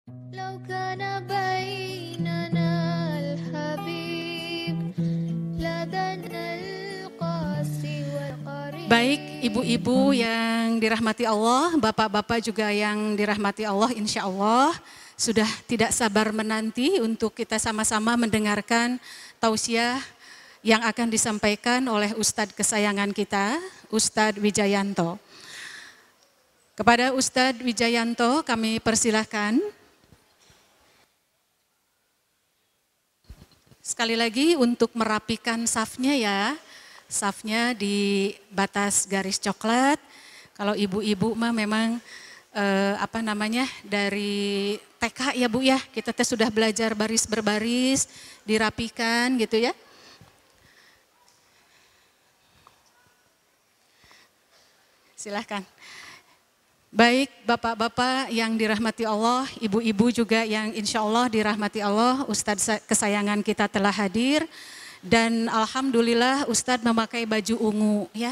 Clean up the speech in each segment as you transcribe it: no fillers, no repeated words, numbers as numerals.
لو كان بيننا الحبيب لدنا القاسي والقريب. Baik ibu-ibu yang dirahmati Allah, bapak-bapak juga yang dirahmati Allah, insya Allah sudah tidak sabar menanti untuk kita sama-sama mendengarkan tausiah yang akan disampaikan oleh Ustadz kesayangan kita, Ustadz Wijayanto. Kepada Ustadz Wijayanto kami persilahkan. Sekali lagi untuk merapikan safnya ya. Safnya di batas garis coklat. Kalau ibu-ibu mah memang dari TK ya Bu ya, kita sudah belajar baris berbaris, dirapikan gitu ya. Silahkan. Baik bapak-bapak yang dirahmati Allah, ibu-ibu juga yang insya Allah dirahmati Allah, Ustadz kesayangan kita telah hadir. Dan alhamdulillah Ustadz memakai baju ungu ya.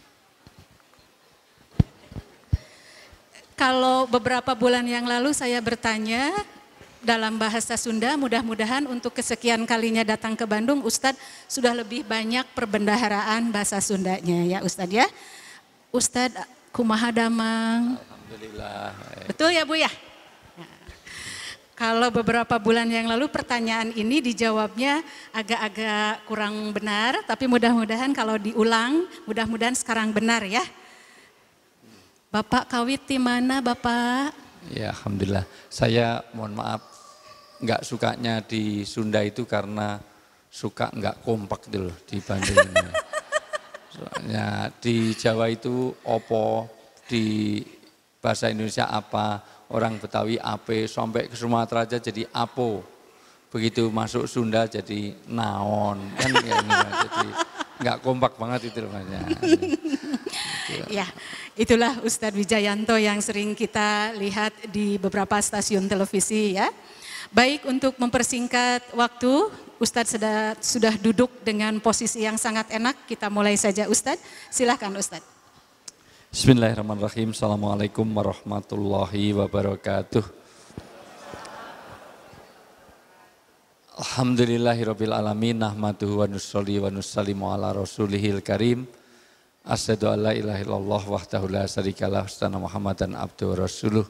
Kalau beberapa bulan yang lalu saya bertanya dalam bahasa Sunda, mudah-mudahan untuk kesekian kalinya datang ke Bandung, Ustadz sudah lebih banyak perbendaharaan bahasa Sundanya ya Ustadz ya. Ustadz kumaha damang? Alhamdulillah. Betul ya Bu ya? Kalau beberapa bulan yang lalu pertanyaan ini dijawabnya agak-agak kurang benar, tapi mudah-mudahan kalau diulang, mudah-mudahan sekarang benar ya. Bapak kawit di mana Bapak? Ya Alhamdulillah. Saya mohon maaf, nggak sukanya di Sunda itu karena suka nggak kompak dulu di Bandung ini. Soalnya di Jawa itu opo, di bahasa Indonesia apa, orang Betawi ape, sampai ke Sumatera aja jadi apo. Begitu masuk Sunda jadi naon, kan ya, jadi nggak kompak banget itu namanya. Ya, itulah Ustadz Wijayanto yang sering kita lihat di beberapa stasiun televisi ya. Baik, untuk mempersingkat waktu, Ustadz sudah duduk dengan posisi yang sangat enak, kita mulai saja Ustadz. Silahkan Ustadz. Bismillahirrahmanirrahim. Assalamualaikum warahmatullahi wabarakatuh. Alhamdulillahirabbil alamin, nahmaduhu wa nusolli wa nusallimu ala rasulihil karim. Asyhadu an la ilaha illallah wahdahu la syarikalah wa asyhadu Muhammadan abduhu wa rasuluh.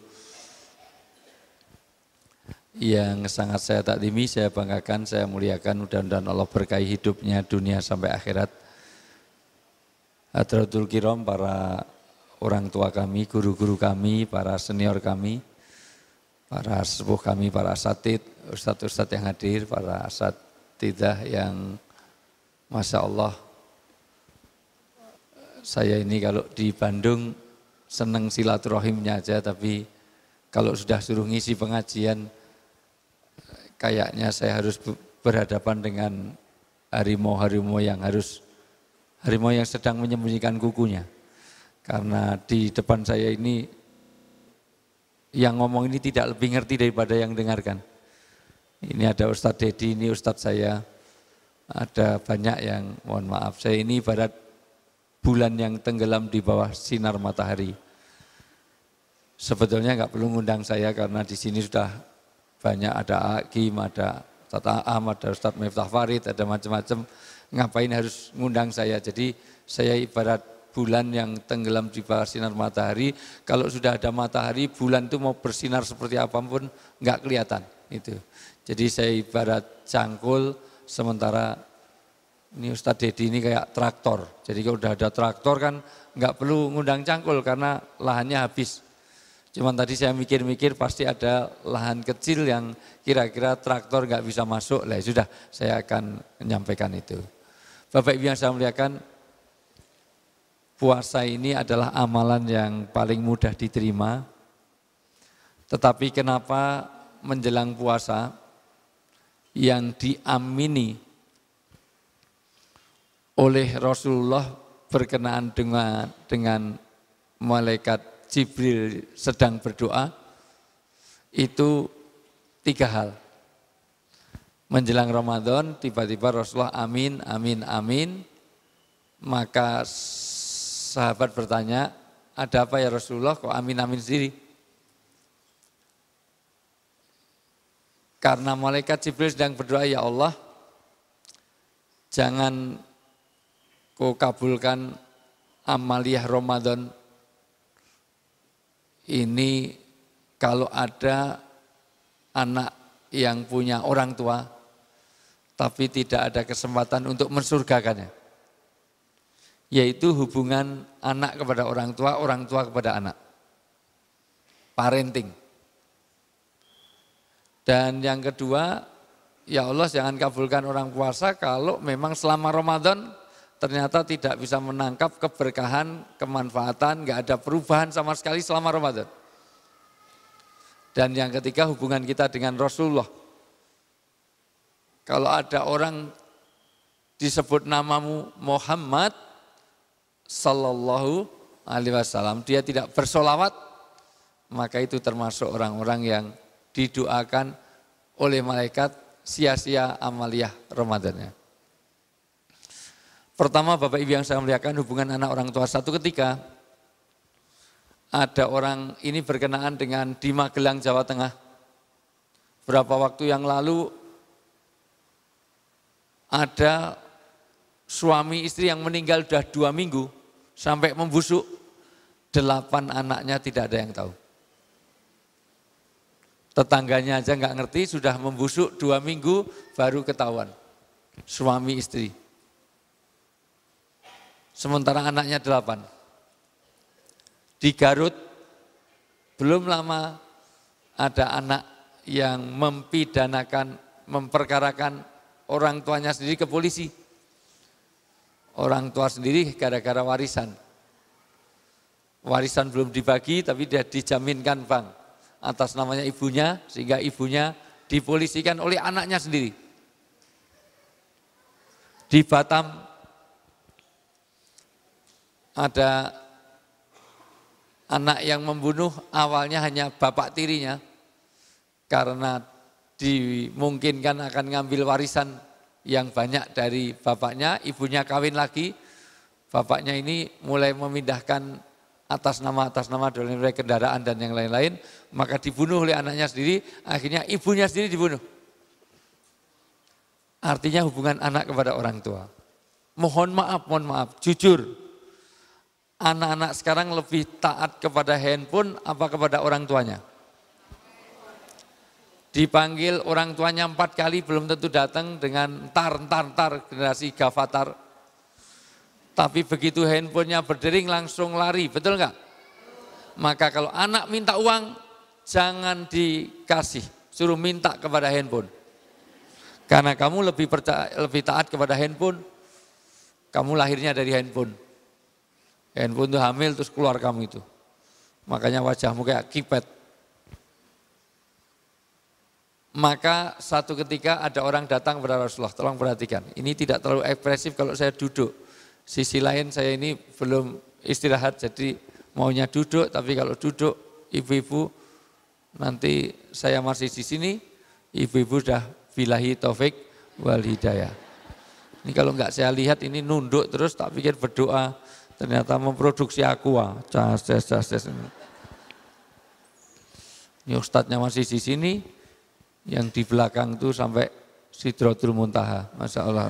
Yang sangat saya taklimi, saya banggakan, saya muliakan, mudah-mudahan Allah berkahi hidupnya dunia sampai akhirat. Hadratul kiram, para orang tua kami, guru-guru kami, para senior kami, para sepuh kami, para asatid, ustadz-ustadz yang hadir, para asatidah yang Masya Allah. Saya ini kalau di Bandung seneng silaturahimnya aja, tapi kalau sudah suruh ngisi pengajian, kayaknya saya harus berhadapan dengan harimau-harimau yang sedang menyembunyikan kukunya. Karena di depan saya ini, yang ngomong ini tidak lebih ngerti daripada yang dengarkan. Ini ada Ustadz Dedi, ini Ustadz saya, ada banyak yang mohon maaf. Saya ini ibarat bulan yang tenggelam di bawah sinar matahari. Sebetulnya nggak perlu ngundang saya karena di sini sudah banyak, ada Hakim, ada Ustadz Aam, ada Ustadz Miftah Farid, ada macam-macam. Ngapain harus ngundang saya? Jadi saya ibarat bulan yang tenggelam di bawah sinar matahari. Kalau sudah ada matahari, bulan itu mau bersinar seperti apapun nggak kelihatan. Itu. Jadi saya ibarat cangkul, sementara ini Ustadz Dedi ini kayak traktor. Jadi kalau udah ada traktor kan nggak perlu ngundang cangkul karena lahannya habis. Cuman tadi saya mikir-mikir pasti ada lahan kecil yang kira-kira traktor nggak bisa masuk. Lah sudah, saya akan menyampaikan itu. Bapak Ibu yang saya muliakan, puasa ini adalah amalan yang paling mudah diterima. Tetapi kenapa menjelang puasa yang diamini oleh Rasulullah berkenaan dengan malaikat Jibril sedang berdoa, itu 3 hal. Menjelang Ramadan tiba-tiba Rasulullah amin, amin, amin. Maka sahabat bertanya, ada apa ya Rasulullah kok amin, amin sendiri? Karena malaikat Jibril sedang berdoa, ya Allah, jangan kau kabulkan amaliyah Ramadan ini kalau ada anak yang punya orang tua, tapi tidak ada kesempatan untuk mensurgakannya. Yaitu hubungan anak kepada orang tua kepada anak. Parenting. Dan yang kedua, ya Allah jangan kabulkan orang puasa kalau memang selama Ramadan ternyata tidak bisa menangkap keberkahan, kemanfaatan, nggak ada perubahan sama sekali selama Ramadan. Dan yang ketiga hubungan kita dengan Rasulullah. Kalau ada orang disebut namamu Muhammad Sallallahu Alaihi Wasallam, dia tidak bersolawat, maka itu termasuk orang-orang yang didoakan oleh malaikat sia-sia amaliyah Ramadannya. Pertama, Bapak Ibu yang saya muliakan, hubungan anak orang tua. Satu ketika ada orang ini berkenaan dengan di Magelang, Jawa Tengah. Berapa waktu yang lalu ada suami istri yang meninggal sudah 2 minggu sampai membusuk, 8 anaknya tidak ada yang tahu. Tetangganya aja nggak ngerti, sudah membusuk 2 minggu baru ketahuan. Suami istri. Sementara anaknya 8. Di Garut belum lama ada anak yang mempidanakan, memperkarakan orang tuanya sendiri ke polisi. Orang tua sendiri gara-gara warisan. Warisan belum dibagi tapi dia dijaminkan bank atas namanya ibunya, sehingga ibunya dipolisikan oleh anaknya sendiri. Di Batam ada anak yang membunuh, awalnya hanya bapak tirinya karena dimungkinkan akan ngambil warisan yang banyak dari bapaknya, ibunya kawin lagi, bapaknya ini mulai memindahkan atas nama dollar kendaraan dan yang lain-lain, maka dibunuh oleh anaknya sendiri, akhirnya ibunya sendiri dibunuh. Artinya hubungan anak kepada orang tua. Mohon maaf, jujur, anak-anak sekarang lebih taat kepada handphone apa kepada orang tuanya? Dipanggil orang tuanya 4 kali belum tentu datang dengan tar generasi Gavatar. Tapi begitu handphonenya berdering langsung lari, betul enggak? Maka kalau anak minta uang, jangan dikasih, suruh minta kepada handphone. Karena kamu lebih taat kepada handphone, kamu lahirnya dari handphone. Handphone itu hamil terus keluar kamu itu. Makanya wajahmu kayak kipet. Maka satu ketika ada orang datang kepada Rasulullah, tolong perhatikan, ini tidak terlalu ekspresif kalau saya duduk. Sisi lain saya ini belum istirahat jadi maunya duduk, tapi kalau duduk ibu-ibu nanti saya masih di sini, ibu-ibu sudah billahi taufik wal hidayah. Ini kalau enggak saya lihat ini nunduk terus tak pikir berdoa, ternyata memproduksi aqua. Ini ustadznya masih di sini, yang di belakang itu sampai Sidratul Muntaha, Masya Allah.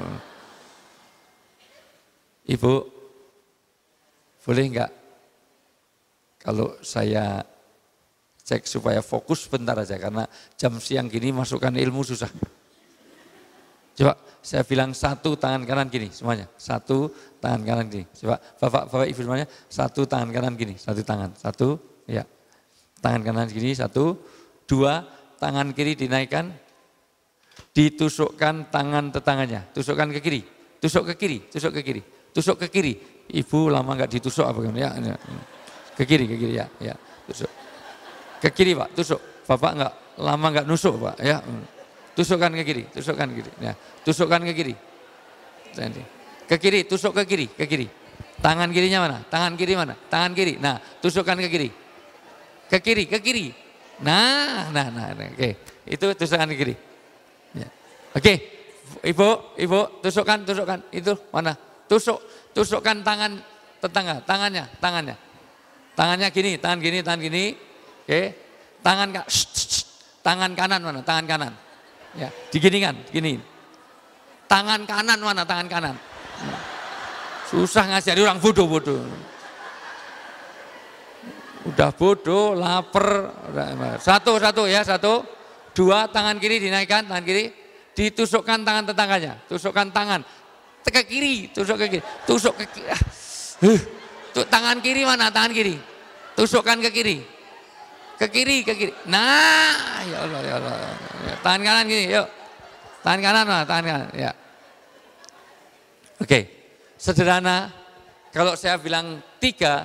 Ibu, boleh enggak kalau saya cek supaya fokus bentar aja, karena jam siang gini masukkan ilmu susah. Coba saya bilang 1 tangan kanan gini semuanya, 1 tangan kanan gini. Coba bapak ibu semuanya 1 tangan kanan gini, 1 tangan, 1 ya, tangan kanan gini 1, 2 tangan kiri dinaikkan, ditusukkan tangan tetangganya, tusukkan ke kiri, tusuk ke kiri, tusuk ke kiri. Tusuk ke kiri, ibu lama enggak ditusuk apa ya? Ke kiri ya, tusuk. Ke kiri Pak, tusuk. Bapak enggak lama enggak nusuk Pak, ya. Tusukkan ke kiri, ya. Tusukkan ke kiri. Ke kiri, tusuk ke kiri. Tangan kirinya mana? Tangan kiri mana? Tangan kiri. Nah, tusukkan ke kiri. Ke kiri. Nah, oke. Itu tusukkan ke kiri. Ya. Oke. Ibu, tusukkan. Itu mana? Tusukkan tangan tetangga, tangannya. Tangannya gini, tangan gini. Oke. Tangan kanan mana? Tangan kanan. Ya, diginikan, gini. Tangan kanan mana tangan kanan? Susah ngajari orang bodoh-bodoh. Udah bodoh, lapar. Satu ya, satu. Dua, tangan kiri dinaikkan, tangan kiri. Ditusukkan tangan tetangganya, tusukkan tangan. Ke kiri, tusuk ke kiri. Tusuk ke kiri. Tangan kiri mana? Tangan kiri. Tusukkan ke kiri. Ke kiri, ke kiri. Nah, ya Allah, ya Allah. Tangan kanan gini, yuk. Tangan kanan mana? Tangan kanan, ya. Oke, sederhana. Kalau saya bilang tiga,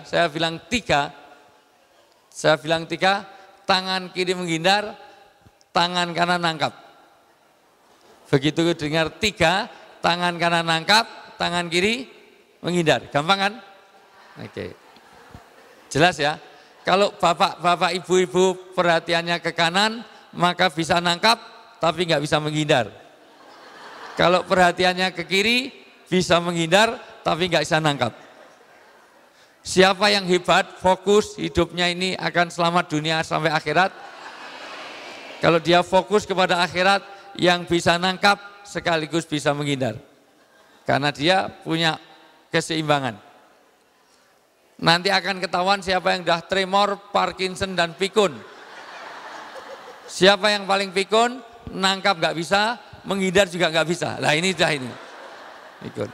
tangan kiri menghindar, tangan kanan nangkap. Begitu dengar tiga, tangan kanan nangkap, tangan kiri menghindar. Gampang kan? Oke. Jelas ya? Kalau bapak-bapak, ibu-ibu perhatiannya ke kanan, maka bisa nangkap, tapi nggak bisa menghindar. Kalau perhatiannya ke kiri, bisa menghindar, tapi nggak bisa nangkap. Siapa yang hebat, fokus, hidupnya ini akan selamat dunia sampai akhirat. Kalau dia fokus kepada akhirat, yang bisa nangkap sekaligus bisa menghindar. Karena dia punya keseimbangan. Nanti akan ketahuan siapa yang dah tremor, Parkinson, dan pikun. Siapa yang paling pikun, nangkap nggak bisa, menghindar juga nggak bisa. Lah ini dah ini. Pikun.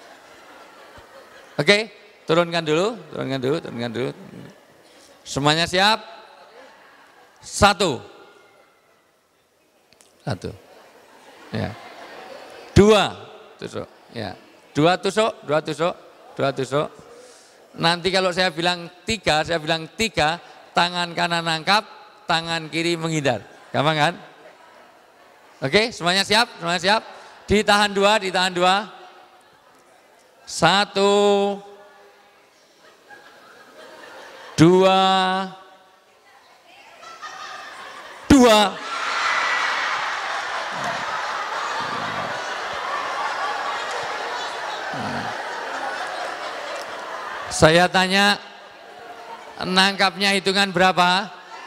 Oke, turunkan dulu. Semuanya siap? Satu. Ya. Dua tusuk. Ya. Dua tusuk. Nanti kalau saya bilang tiga, tangan kanan nangkap, tangan kiri menghindar. Gampang kan? Oke, semuanya siap? Ditahan dua. Satu. Dua. Saya tanya, nangkapnya hitungan berapa?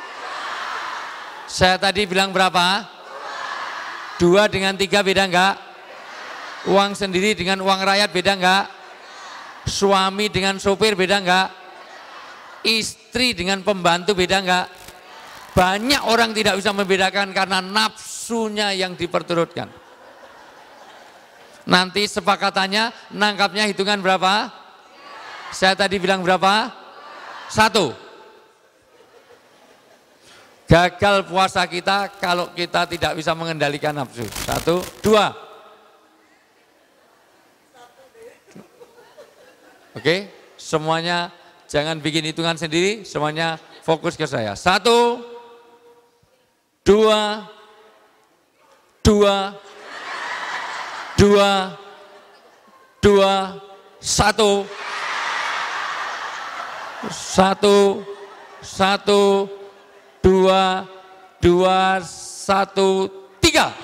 Saya tadi bilang berapa? 2 dengan 3 beda enggak? Uang sendiri dengan uang rakyat beda enggak? Suami dengan sopir beda enggak? Istri dengan pembantu beda enggak? Banyak orang tidak bisa membedakan karena nafsunya yang diperturutkan. Nanti sepakatannya nangkapnya hitungan berapa? Saya tadi bilang berapa? 1. Gagal puasa kita kalau kita tidak bisa mengendalikan nafsu. 1, 2. Oke, semuanya jangan bikin hitungan sendiri, semuanya fokus ke saya. 1, 2, 2, 2, 2, 1. 1, 1, 2, 2, 1, 3.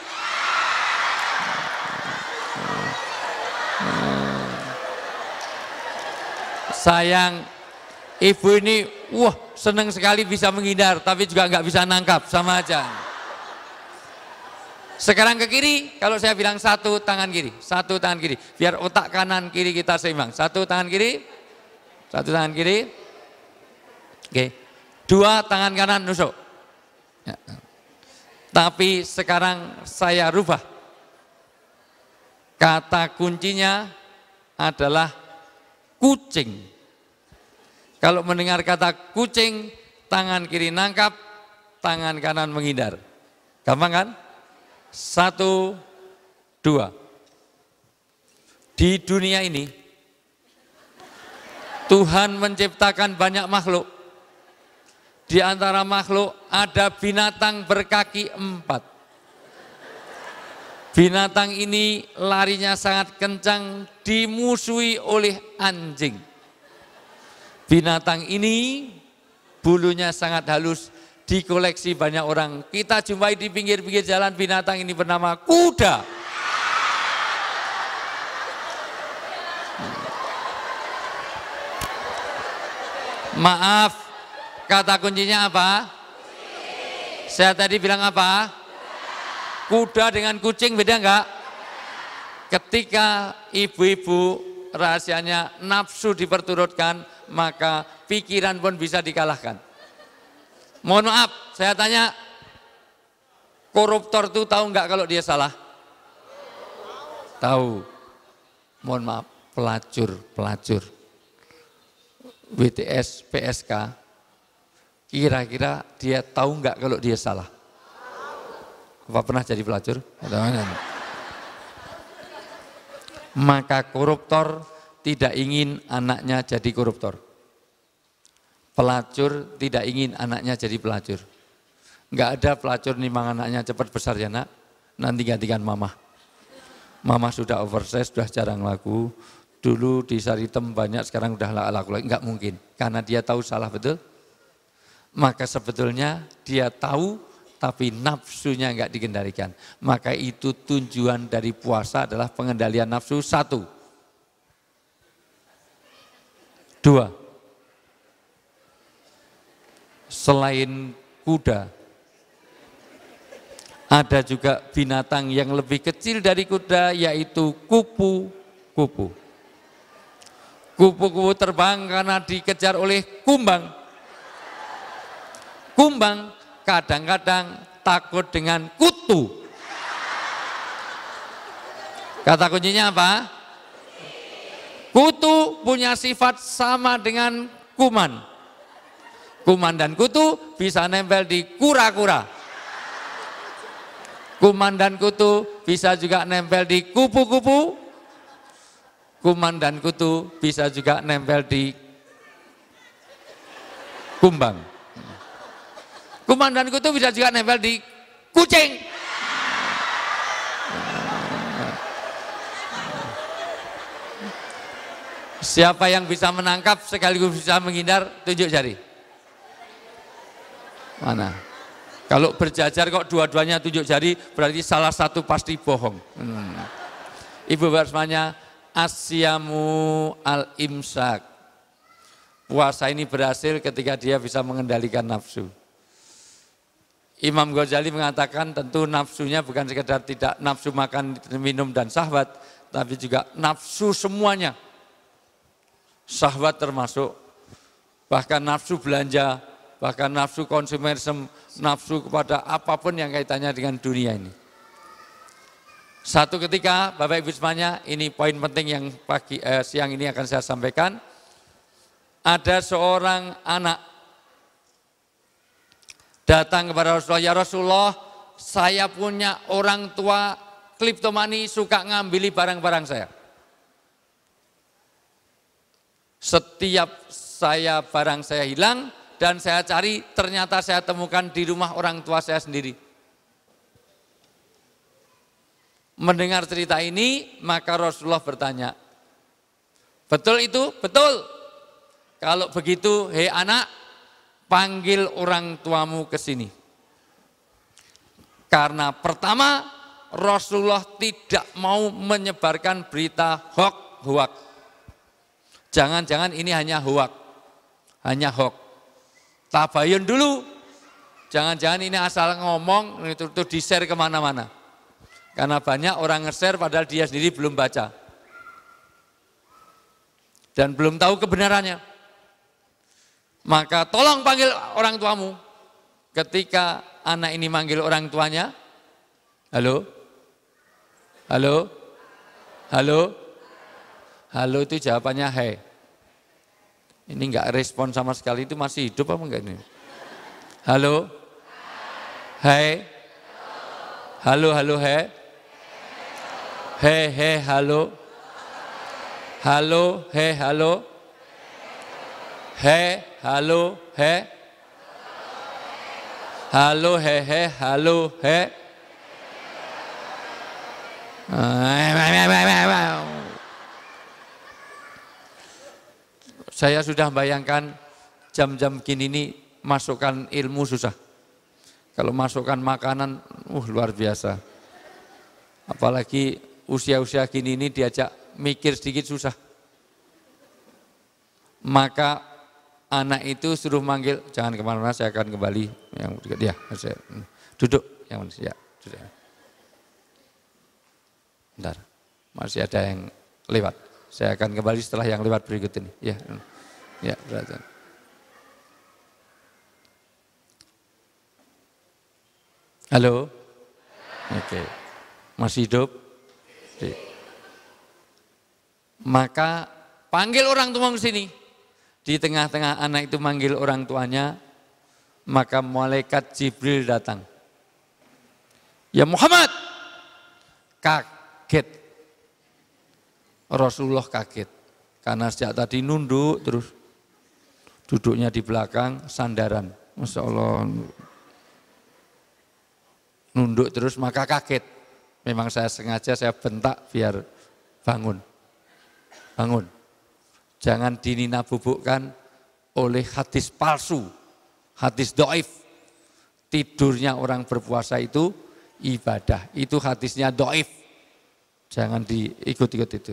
Sayang, ibu ini, senang sekali bisa menghindar, tapi juga nggak bisa nangkap, sama aja. Sekarang ke kiri, kalau saya bilang 1 tangan kiri, biar otak kanan kiri kita seimbang. 1 tangan kiri, 1 tangan kiri. Oke, 2 tangan kanan nusuk. Ya. Tapi sekarang saya rubah. Kata kuncinya adalah kucing. Kalau mendengar kata kucing, tangan kiri nangkap, tangan kanan menghindar. Gampang kan? 1, 2. Di dunia ini, Tuhan menciptakan banyak makhluk. Di antara makhluk ada binatang berkaki 4. Binatang ini larinya sangat kencang, dimusuhi oleh anjing. Binatang ini bulunya sangat halus, dikoleksi banyak orang. Kita jumpai di pinggir-pinggir jalan binatang ini bernama kuda. Maaf, kata kuncinya apa? Saya tadi bilang apa? Kuda dengan kucing beda enggak? Ketika ibu-ibu rahasianya nafsu diperturutkan, maka pikiran pun bisa dikalahkan. Mohon maaf, saya tanya, koruptor itu tahu enggak kalau dia salah? Tahu. Mohon maaf, pelacur. WTS, PSK, kira-kira dia tahu enggak kalau dia salah? Apa pernah jadi pelacur? Maka koruptor tidak ingin anaknya jadi koruptor. Pelacur tidak ingin anaknya jadi pelacur. Enggak ada pelacur nimang anaknya cepat besar ya nak, nanti gantikan mama. Mama sudah oversize, sudah jarang laku. Dulu di Saritem banyak, sekarang udah laku lagi. Enggak mungkin, karena dia tahu salah betul. Maka sebetulnya dia tahu, tapi nafsunya enggak dikendalikan. Maka itu tujuan dari puasa adalah pengendalian nafsu. 1. 2. Selain kuda, ada juga binatang yang lebih kecil dari kuda, yaitu kupu-kupu. Kupu-kupu terbang karena dikejar oleh kumbang. Kumbang kadang-kadang takut dengan kutu. Kata kuncinya apa? Kutu punya sifat sama dengan kuman. Kuman dan kutu bisa nempel di kura-kura. Kuman dan kutu bisa juga nempel di kupu-kupu. Kuman dan kutu bisa juga nempel di kumbang. Kuman dan kutu bisa juga nempel di kucing. Siapa yang bisa menangkap sekaligus bisa menghindar, tunjuk jari. Mana? Kalau berjajar kok dua-duanya tunjuk jari, berarti salah satu pasti bohong. Ibu Barsmanya, asyamu al-imsak. Puasa ini berhasil ketika dia bisa mengendalikan nafsu. Imam Ghazali mengatakan tentu nafsunya bukan sekedar tidak nafsu makan, minum dan syahwat, tapi juga nafsu semuanya. Syahwat termasuk, bahkan nafsu belanja, bahkan nafsu konsumerisme, nafsu kepada apapun yang kaitannya dengan dunia ini. Satu ketika, Bapak Ibu semuanya, ini poin penting yang siang ini akan saya sampaikan. Ada seorang anak datang kepada Rasulullah, ya Rasulullah, saya punya orang tua kleptomani, suka ngambili barang-barang saya. Setiap barang saya hilang dan saya cari, ternyata saya temukan di rumah orang tua saya sendiri. Mendengar cerita ini, maka Rasulullah bertanya, betul itu? Betul. Kalau begitu, hei anak, panggil orang tuamu ke sini. Karena pertama, Rasulullah tidak mau menyebarkan berita hoak. Jangan-jangan ini hanya hoak, hanya hoak. Tabayun dulu, jangan-jangan ini asal ngomong, itu di-share kemana-mana. Karena banyak orang nge-share padahal dia sendiri belum baca. Dan belum tahu kebenarannya. Maka tolong panggil orang tuamu. Ketika anak ini manggil orang tuanya, halo? Halo? Halo? Halo itu jawabannya hai. Ini enggak respon sama sekali, itu masih hidup apa enggak ini? Halo? Hai? Halo, hai? He, halo. Halo, he, halo. He, halo, he. Halo, he, halo, he. Saya sudah bayangkan jam-jam gini ini masukkan ilmu susah. Kalau masukkan makanan, luar biasa. Apalagi usia-usia gini ini diajak mikir sedikit susah. Maka anak itu suruh manggil, jangan kemana-mana, saya akan kembali. Yang ya, saya, duduk, yang ya, duduk. Bentar, masih ada yang lewat. Saya akan kembali setelah yang lewat berikut ini. Ya, berarti. Halo? Oke, masih hidup? Maka panggil orang tua ke sini. Di tengah-tengah anak itu manggil orang tuanya, maka malaikat Jibril datang. Ya Muhammad, kaget. Rasulullah kaget. Karena sejak tadi nunduk terus. Duduknya di belakang, sandaran. Masya Allah. Nunduk terus maka kaget. Memang saya sengaja saya bentak biar bangun. Bangun. Jangan dinina bubukkan oleh hadis palsu, hadis doif. Tidurnya orang berpuasa itu ibadah, itu hadisnya doif. Jangan diikut-ikut itu.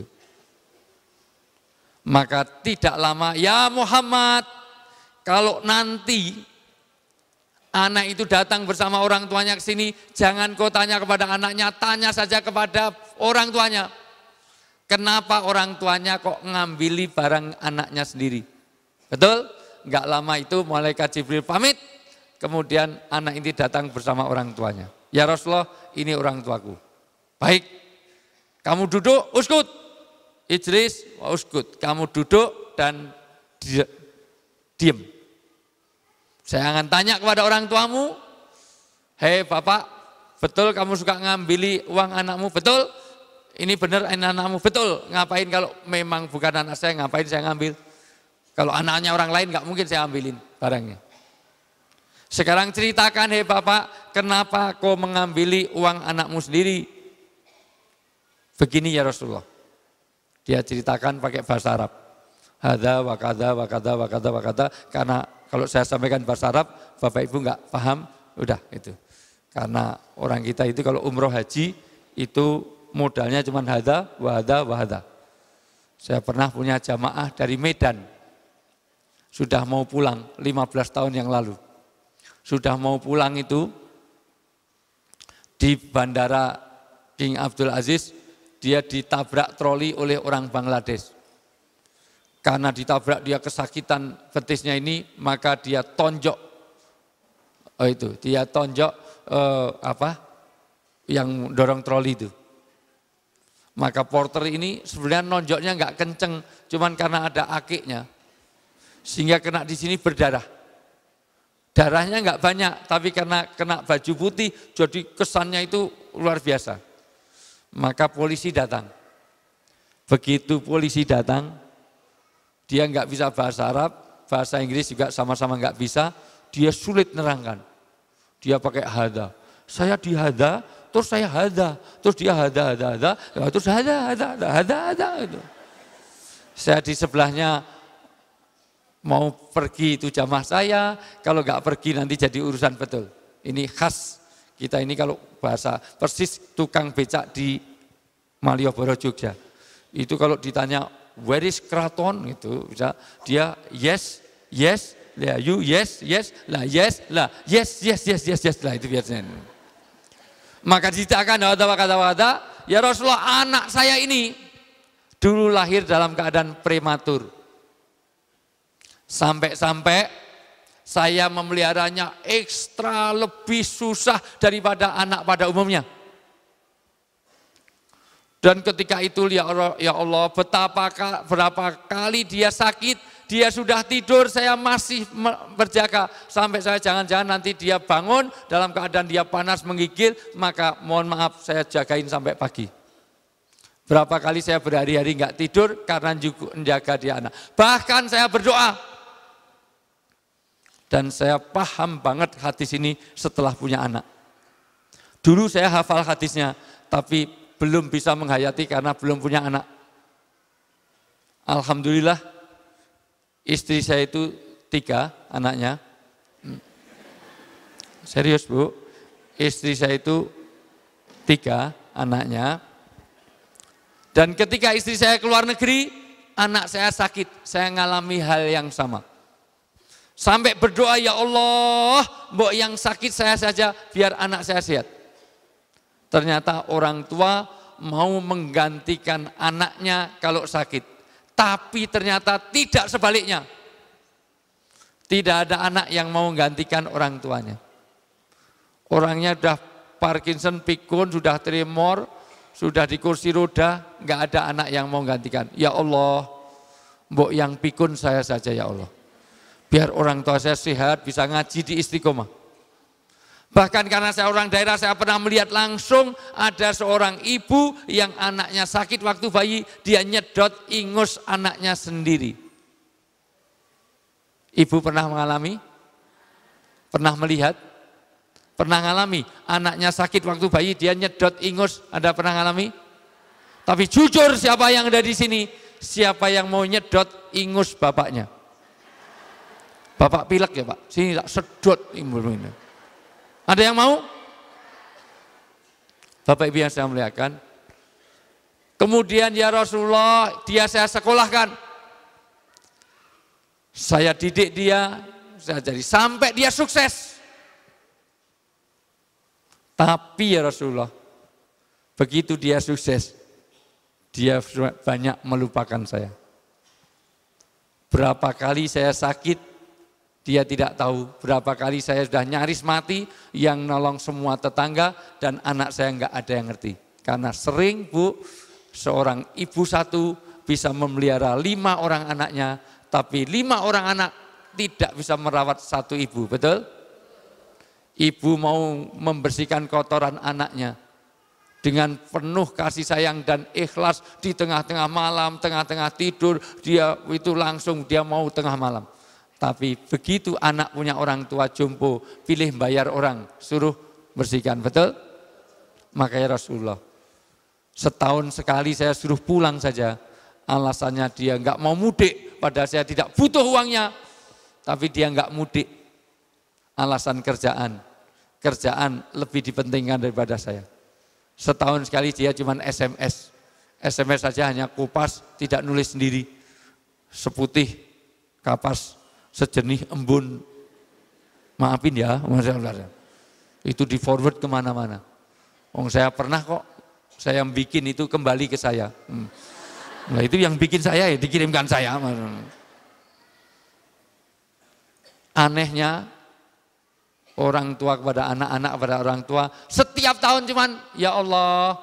Maka tidak lama, ya Muhammad, kalau nanti anak itu datang bersama orang tuanya ke sini, jangan kau tanya kepada anaknya, tanya saja kepada orang tuanya. Kenapa orang tuanya kok ngambil barang anaknya sendiri? Betul? Enggak lama itu malaikat Jibril pamit, kemudian anak ini datang bersama orang tuanya. Ya Rasulullah, ini orang tuaku. Baik, kamu duduk, uskut. Ijlis, uskut. Kamu duduk dan diam. Saya akan tanya kepada orang tuamu, hei bapak, betul kamu suka ngambil uang anakmu? Betul? Ini benar anakmu? Betul. Ngapain kalau memang bukan anak saya, ngapain saya ngambil? Kalau anaknya orang lain nggak mungkin saya ambilin barangnya. Sekarang ceritakan, hei bapak, kenapa kau mengambil uang anakmu sendiri? Begini ya Rasulullah. Dia ceritakan pakai bahasa Arab. Hadza wa kadza wa kadza wa kadza wa kadza. Karena kalau saya sampaikan bahasa Arab, Bapak Ibu nggak paham, udah itu. Karena orang kita itu kalau umroh haji itu modalnya cuma hadza wa hadza wa hadza. Saya pernah punya jamaah dari Medan. Sudah mau pulang 15 tahun yang lalu. Sudah mau pulang itu di Bandara King Abdul Aziz, dia ditabrak troli oleh orang Bangladesh. Karena ditabrak dia kesakitan betisnya ini, maka dia tonjok. Dia tonjok yang dorong troli itu. Maka porter ini sebenarnya nonjoknya nggak kenceng, cuman karena ada akiknya, sehingga kena di sini berdarah. Darahnya nggak banyak, tapi karena kena baju putih, jadi kesannya itu luar biasa. Maka polisi datang. Begitu polisi datang, dia nggak bisa bahasa Arab, bahasa Inggris juga sama-sama nggak bisa, dia sulit nerangkan. Dia pakai hada. Saya di hada, terus saya hada, terus dia hada, terus hada. Gitu. Saya di sebelahnya mau pergi itu jamaah saya, kalau nggak pergi nanti jadi urusan betul. Ini khas kita ini kalau bahasa persis tukang becak di Malioboro Jogja. Itu kalau ditanya where is Kraton gitu, bisa dia yes, lah you yes, lah yes, lah itu biasanya. Maka diceritakan kata-kata, ya Rasulullah, anak saya ini dulu lahir dalam keadaan prematur. Sampai-sampai saya memeliharanya ekstra lebih susah daripada anak pada umumnya. Dan ketika itu ya Allah, berapa kali dia sakit, dia sudah tidur, saya masih berjaga. Sampai saya jangan-jangan nanti dia bangun dalam keadaan dia panas menggigil, maka mohon maaf saya jagain sampai pagi. Berapa kali saya berhari-hari enggak tidur karena menjaga dia anak. Bahkan saya berdoa. Dan saya paham banget hadis ini setelah punya anak. Dulu saya hafal hadisnya, tapi belum bisa menghayati karena belum punya anak. Alhamdulillah, istri saya itu 3 anaknya. Serius Bu, istri saya itu 3 anaknya. Dan ketika istri saya keluar negeri, anak saya sakit, saya ngalami hal yang sama. Sampai berdoa, ya Allah, mbok yang sakit saya saja biar anak saya sehat. Ternyata orang tua mau menggantikan anaknya kalau sakit. Tapi ternyata tidak sebaliknya. Tidak ada anak yang mau menggantikan orang tuanya. Orangnya sudah Parkinson, pikun, sudah tremor, sudah di kursi roda, nggak ada anak yang mau menggantikan. Ya Allah, mbok yang pikun saya saja ya Allah. Biar orang tua saya sehat, bisa ngaji di Istiqomah. Bahkan karena saya orang daerah, saya pernah melihat langsung ada seorang ibu yang anaknya sakit waktu bayi, dia nyedot ingus anaknya sendiri. Ibu pernah mengalami? Pernah melihat? Pernah ngalami? Anaknya sakit waktu bayi, dia nyedot ingus, Anda pernah ngalami? Tapi jujur siapa yang ada di sini? Siapa yang mau nyedot ingus bapaknya? Bapak pilek ya Pak? Sini tak sedot ingus ini. Ada yang mau? Bapak Ibu yang saya muliakan. Kemudian ya Rasulullah, dia saya sekolahkan. Saya didik dia, saya jadi sampai dia sukses. Tapi ya Rasulullah, begitu dia sukses, dia banyak melupakan saya. Berapa kali saya sakit, dia tidak tahu. Berapa kali saya sudah nyaris mati, yang nolong semua tetangga dan anak saya enggak ada yang ngerti. Karena sering Bu, seorang ibu satu bisa memelihara 5 orang anaknya, tapi 5 orang anak tidak bisa merawat satu ibu, betul? Ibu mau membersihkan kotoran anaknya dengan penuh kasih sayang dan ikhlas di tengah-tengah malam, tengah-tengah tidur, dia itu langsung dia mau tengah malam. Tapi begitu anak punya orang tua jompo, pilih bayar orang, suruh bersihkan, betul? Makanya Rasulullah, setahun sekali saya suruh pulang saja. Alasannya dia enggak mau mudik, padahal saya tidak butuh uangnya. Tapi dia enggak mudik. Alasan kerjaan. Kerjaan lebih dipentingkan daripada saya. Setahun sekali dia cuma SMS. SMS saja hanya kupas, tidak nulis sendiri. Seputih, kapas, sejenih embun. Maafin ya, Masya. Itu di forward kemana-mana. Saya pernah kok, saya yang bikin itu kembali ke saya. Nah itu yang bikin saya ya dikirimkan saya. Anehnya orang tua kepada anak, anak kepada orang tua, setiap tahun cuman ya Allah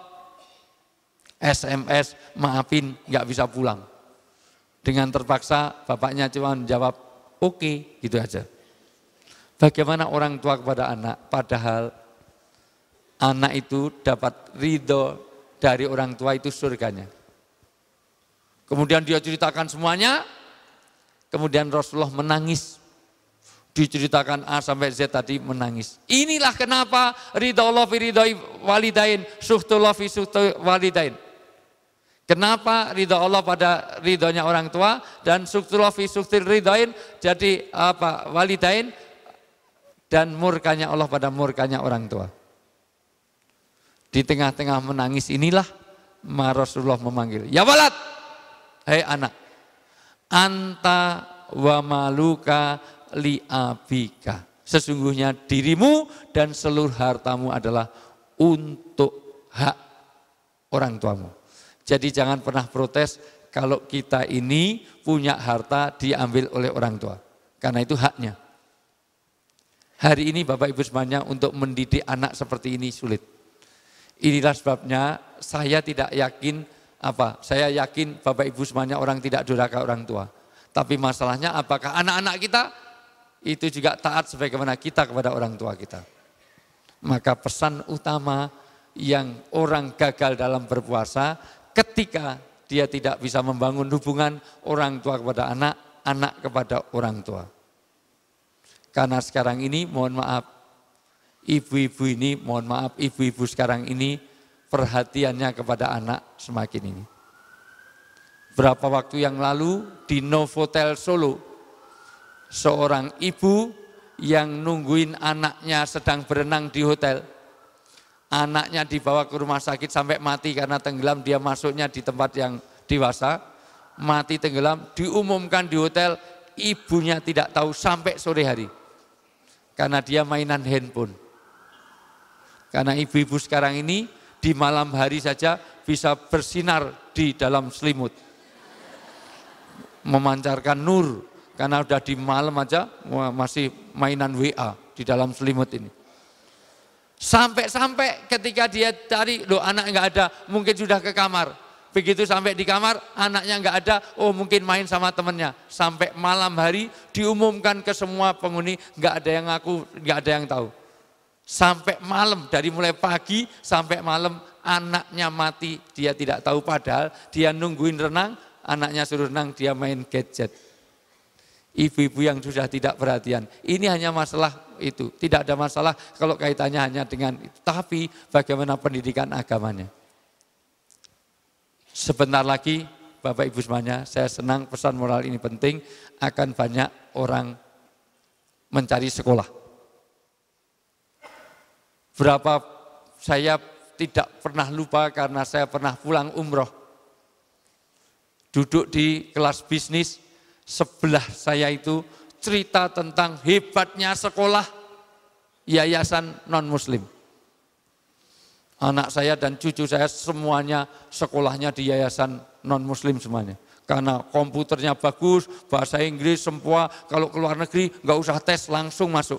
SMS maafin nggak bisa pulang. Dengan terpaksa bapaknya cuma jawab oke, gitu aja. Bagaimana orang tua kepada anak, padahal anak itu dapat ridho dari orang tua itu surganya. Kemudian dia ceritakan semuanya, kemudian Rasulullah menangis. Diceritakan A sampai Z tadi menangis. Inilah kenapa ridha Allah fi ridhai walidain, suhtullah fi suhtul walidain. Kenapa ridha Allah pada ridhonya orang tua dan suhtullah fi suhtul ridhain, jadi apa walidain, dan murkanya Allah pada murkanya orang tua. Di tengah-tengah menangis inilah Rasulullah memanggil, ya walad, hei anak, anta wa maluka li abika. Sesungguhnya dirimu dan seluruh hartamu adalah untuk hak orang tuamu. Jadi jangan pernah protes kalau kita ini punya harta diambil oleh orang tua. Karena itu haknya. Hari ini Bapak Ibu semuanya untuk mendidik anak seperti ini sulit. Inilah sebabnya saya tidak yakin saya yakin Bapak Ibu semuanya orang tidak durhaka orang tua. Tapi masalahnya apakah anak-anak kita itu juga taat sebagaimana kita kepada orang tua kita. Maka pesan utama yang orang gagal dalam berpuasa ketika dia tidak bisa membangun hubungan orang tua kepada anak, anak kepada orang tua. Karena sekarang ini mohon maaf, ibu-ibu sekarang ini perhatiannya kepada anak semakin ini. Berapa waktu yang lalu di Novotel Solo, seorang ibu yang nungguin anaknya sedang berenang di hotel. Anaknya dibawa ke rumah sakit sampai mati karena tenggelam, dia masuknya di tempat yang dewasa, mati tenggelam, diumumkan di hotel, ibunya tidak tahu sampai sore hari. Karena dia mainan handphone. Karena ibu-ibu sekarang ini di malam hari saja bisa bersinar di dalam selimut. Memancarkan nur, karena udah di malam aja masih mainan WA di dalam selimut ini. Sampai ketika dia cari, loh anak nggak ada, mungkin sudah ke kamar. Begitu sampai di kamar, anaknya nggak ada, oh mungkin main sama temennya. Sampai malam hari diumumkan ke semua penghuni, nggak ada yang ngaku, nggak ada yang tahu. Sampai malam, dari mulai pagi sampai malam anaknya mati, dia tidak tahu, padahal dia nungguin renang, anaknya suruh renang, dia main gadget. Ibu-ibu yang sudah tidak perhatian, ini hanya masalah itu, tidak ada masalah kalau kaitannya hanya dengan itu. Tapi bagaimana pendidikan agamanya. Sebentar lagi Bapak Ibu semuanya, saya senang pesan moral ini penting, akan banyak orang mencari sekolah. Berapa saya tidak pernah lupa karena saya pernah pulang umroh. Duduk di kelas bisnis, sebelah saya itu cerita tentang hebatnya sekolah yayasan non-muslim. Anak saya dan cucu saya semuanya sekolahnya di yayasan non-muslim semuanya. Karena komputernya bagus, bahasa Inggris semua, kalau keluar negeri nggak usah tes, langsung masuk.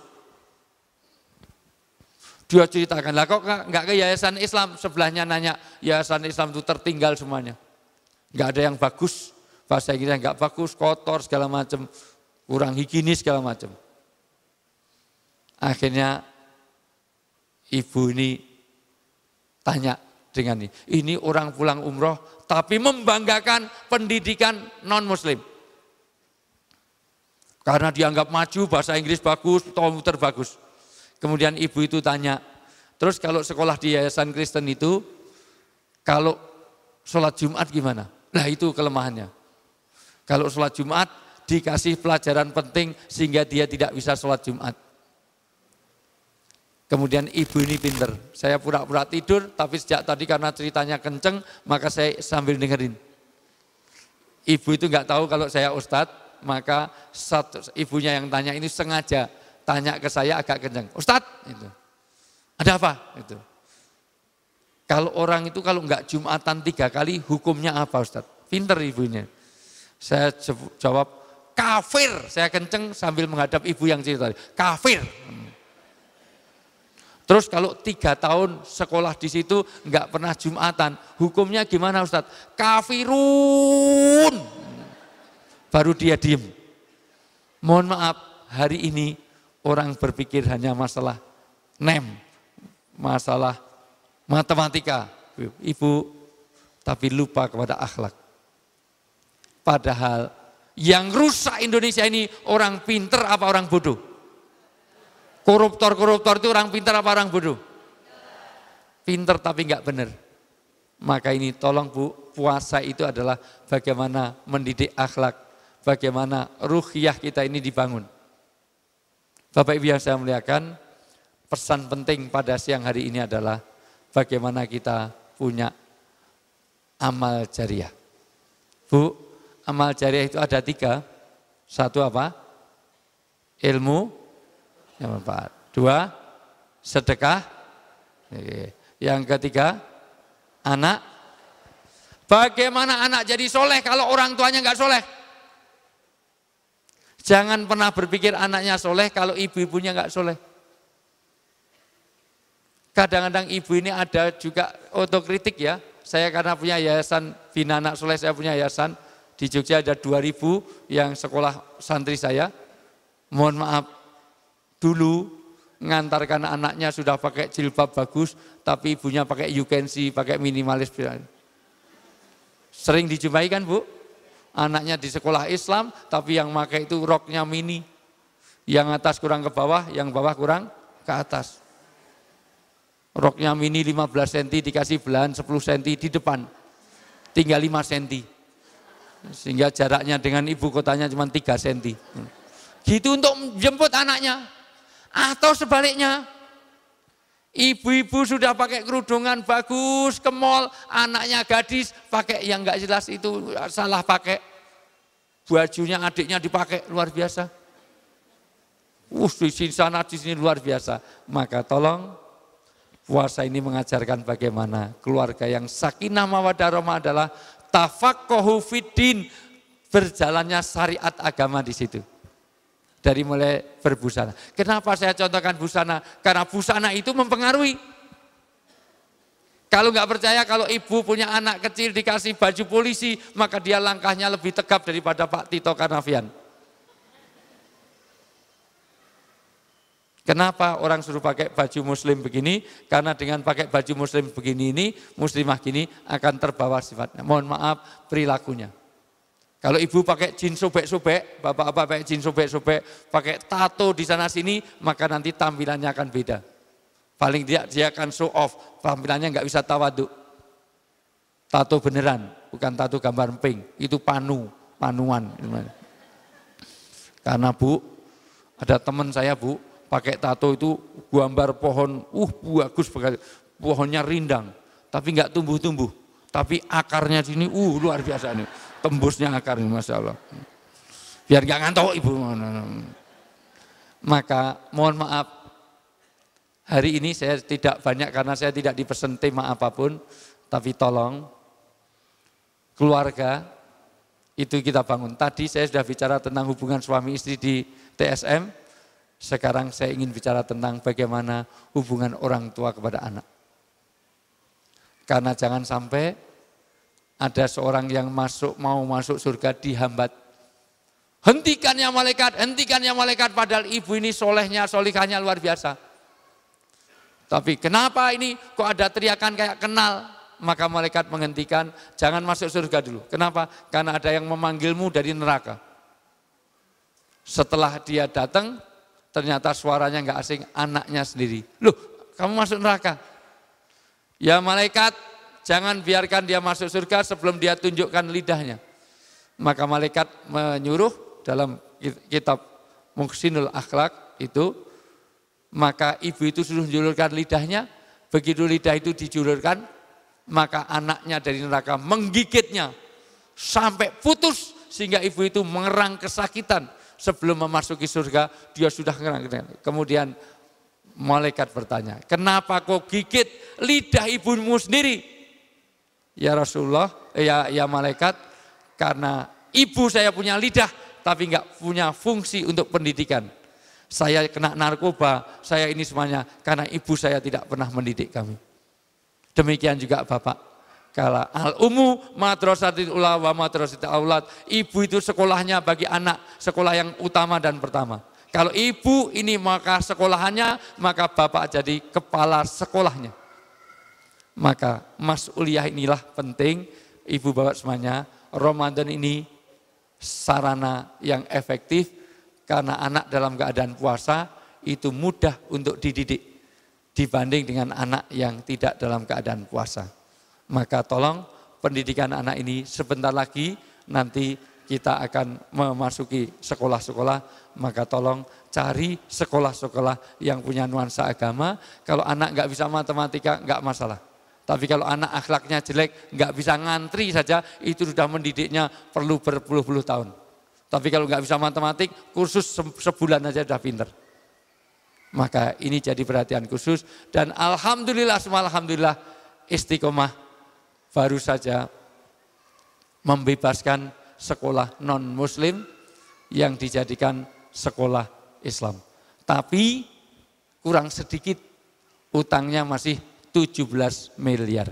Dia ceritakan, lah kok nggak ke yayasan Islam? Sebelahnya nanya, yayasan Islam itu tertinggal semuanya. Nggak ada yang bagus, bahasa Inggrisnya nggak bagus, kotor segala macam, kurang higienis segala macam. Akhirnya ibu ini tanya dengan ini orang pulang umroh tapi membanggakan pendidikan non-muslim. Karena dianggap maju, bahasa Inggris bagus, komputer bagus. Kemudian ibu itu tanya, terus kalau sekolah di yayasan Kristen itu, kalau sholat Jumat gimana? Nah itu kelemahannya. Kalau sholat Jumat dikasih pelajaran penting sehingga dia tidak bisa sholat Jumat. Kemudian ibu ini pinter, saya pura-pura tidur, tapi sejak tadi karena ceritanya kenceng, maka saya sambil dengerin. Ibu itu nggak tahu kalau saya ustadz, maka ibunya yang tanya ini sengaja tanya ke saya agak kenceng. Ustadz, itu ada apa? Itu. Kalau orang itu kalau nggak Jumatan 3 kali, hukumnya apa Ustadz? Pinter ibunya. Saya jawab, kafir. Saya kenceng sambil menghadap ibu yang cerita tadi, kafir. Terus kalau 3 tahun sekolah di situ nggak pernah Jumatan, hukumnya gimana Ustadz? Kafirun. Baru dia diem. Mohon maaf, hari ini orang berpikir hanya masalah nem, masalah matematika, ibu, tapi lupa kepada akhlak. Padahal yang rusak Indonesia ini orang pinter apa orang bodoh? Koruptor itu orang pintar apa orang bodoh? Pintar tapi enggak benar. Maka ini tolong Bu, puasa itu adalah bagaimana mendidik akhlak, bagaimana ruhiyah kita ini dibangun. Bapak Ibu yang saya muliakan, pesan penting pada siang hari ini adalah bagaimana kita punya amal jariah. Bu, amal jariah itu ada 3. 1 apa? Ilmu yang bermanfaat. 2, sedekah. Yang ketiga, anak. Bagaimana anak jadi soleh kalau orang tuanya enggak soleh? Jangan pernah berpikir anaknya soleh kalau ibu-ibunya enggak soleh. Kadang-kadang ibu ini ada juga otokritik ya. Saya karena punya yayasan Bina Anak Soleh, saya punya yayasan. Di Jogja ada 2000 yang sekolah santri saya. Mohon maaf, dulu ngantarkan anaknya sudah pakai jilbab bagus, tapi ibunya pakai you can see, pakai minimalis. Sering dijumpai kan Bu? Anaknya di sekolah Islam, tapi yang pakai itu roknya mini. Yang atas kurang ke bawah, yang bawah kurang ke atas. Roknya mini 15 cm, dikasih belahan 10 cm di depan. Tinggal 5 cm. Sehingga jaraknya dengan ibu kotanya cuma 3 cm. Gitu untuk jemput anaknya. Atau sebaliknya, ibu-ibu sudah pakai kerudungan bagus ke mall, anaknya gadis pakai yang enggak jelas itu salah pakai. Bajunya adiknya dipakai luar biasa. Di sana di sini luar biasa. Maka tolong Puasa ini mengajarkan bagaimana keluarga yang sakinah mawaddah rahmah adalah tafaqquhu fiddin, berjalannya syariat agama di situ. Dari mulai berbusana. Kenapa saya contohkan busana? Karena busana itu mempengaruhi. Kalau nggak percaya, kalau ibu punya anak kecil dikasih baju polisi, maka dia langkahnya lebih tegap daripada Pak Tito Karnavian. Kenapa orang suruh pakai baju muslim begini? Karena dengan pakai baju muslim begini ini, muslimah gini akan terbawa sifatnya. Mohon maaf perilakunya. Kalau ibu pakai jeans sobek-sobek, bapak-bapak pakai jeans sobek-sobek, pakai tato di sana sini, maka nanti tampilannya akan beda. Paling dia akan show off, tampilannya nggak bisa tawaduk. Tato beneran, bukan tato gambar emping, itu panuan. Karena Bu, ada teman saya Bu, pakai tato itu gambar pohon, bagus sekali, pohonnya rindang, tapi nggak tumbuh-tumbuh, tapi akarnya sini, luar biasa nih. Tembusnya akar ini, Masya Allah. Biar gak ngantuk ibu. Maka mohon maaf, hari ini saya tidak banyak karena saya tidak dipesan tema apapun, tapi tolong keluarga itu kita bangun. Tadi saya sudah bicara tentang hubungan suami istri di TSM, sekarang saya ingin bicara tentang bagaimana hubungan orang tua kepada anak. Karena jangan sampai ada seorang yang mau masuk surga dihambat. Hentikan ya malaikat, padahal ibu ini solehnya, solihahnya luar biasa. Tapi kenapa ini kok ada teriakan kayak kenal? Maka malaikat menghentikan, jangan masuk surga dulu. Kenapa? Karena ada yang memanggilmu dari neraka. Setelah dia datang, ternyata suaranya nggak asing, anaknya sendiri. Loh, kamu masuk neraka? Ya malaikat, jangan biarkan dia masuk surga sebelum dia tunjukkan lidahnya. Maka malaikat menyuruh dalam kitab Muhsinul Akhlak itu, maka ibu itu suruh menjulurkan lidahnya, begitu lidah itu dijulurkan, maka anaknya dari neraka menggigitnya sampai putus, sehingga ibu itu mengerang kesakitan. Sebelum memasuki surga, dia sudah mengerang. Kemudian malaikat bertanya, kenapa kau gigit lidah ibumu sendiri? Ya Rasulullah, ya malaikat, karena ibu saya punya lidah, tapi enggak punya fungsi untuk pendidikan. Saya kena narkoba, saya ini semuanya, karena ibu saya tidak pernah mendidik kami. Demikian juga Bapak. Kalau al-ummu madrasatil ula wa madrasatil aulad, ibu itu sekolahnya bagi anak, sekolah yang utama dan pertama. Kalau ibu ini maka sekolahannya, maka Bapak jadi kepala sekolahnya. Maka mas'uliyah inilah penting, ibu bapak semuanya. Ramadan ini sarana yang efektif karena anak dalam keadaan puasa itu mudah untuk dididik dibanding dengan anak yang tidak dalam keadaan puasa. Maka tolong pendidikan anak ini sebentar lagi nanti kita akan memasuki sekolah-sekolah, maka tolong cari sekolah-sekolah yang punya nuansa agama. Kalau anak nggak bisa matematika nggak masalah. Tapi kalau anak akhlaknya jelek, nggak bisa ngantri saja, itu sudah mendidiknya perlu berpuluh-puluh tahun. Tapi kalau nggak bisa matematik, kursus sebulan aja sudah pinter. Maka ini jadi perhatian khusus. Dan alhamdulillah, semua alhamdulillah, Istiqomah baru saja membebaskan sekolah non-muslim yang dijadikan sekolah Islam. Tapi kurang sedikit, utangnya masih 17 miliar.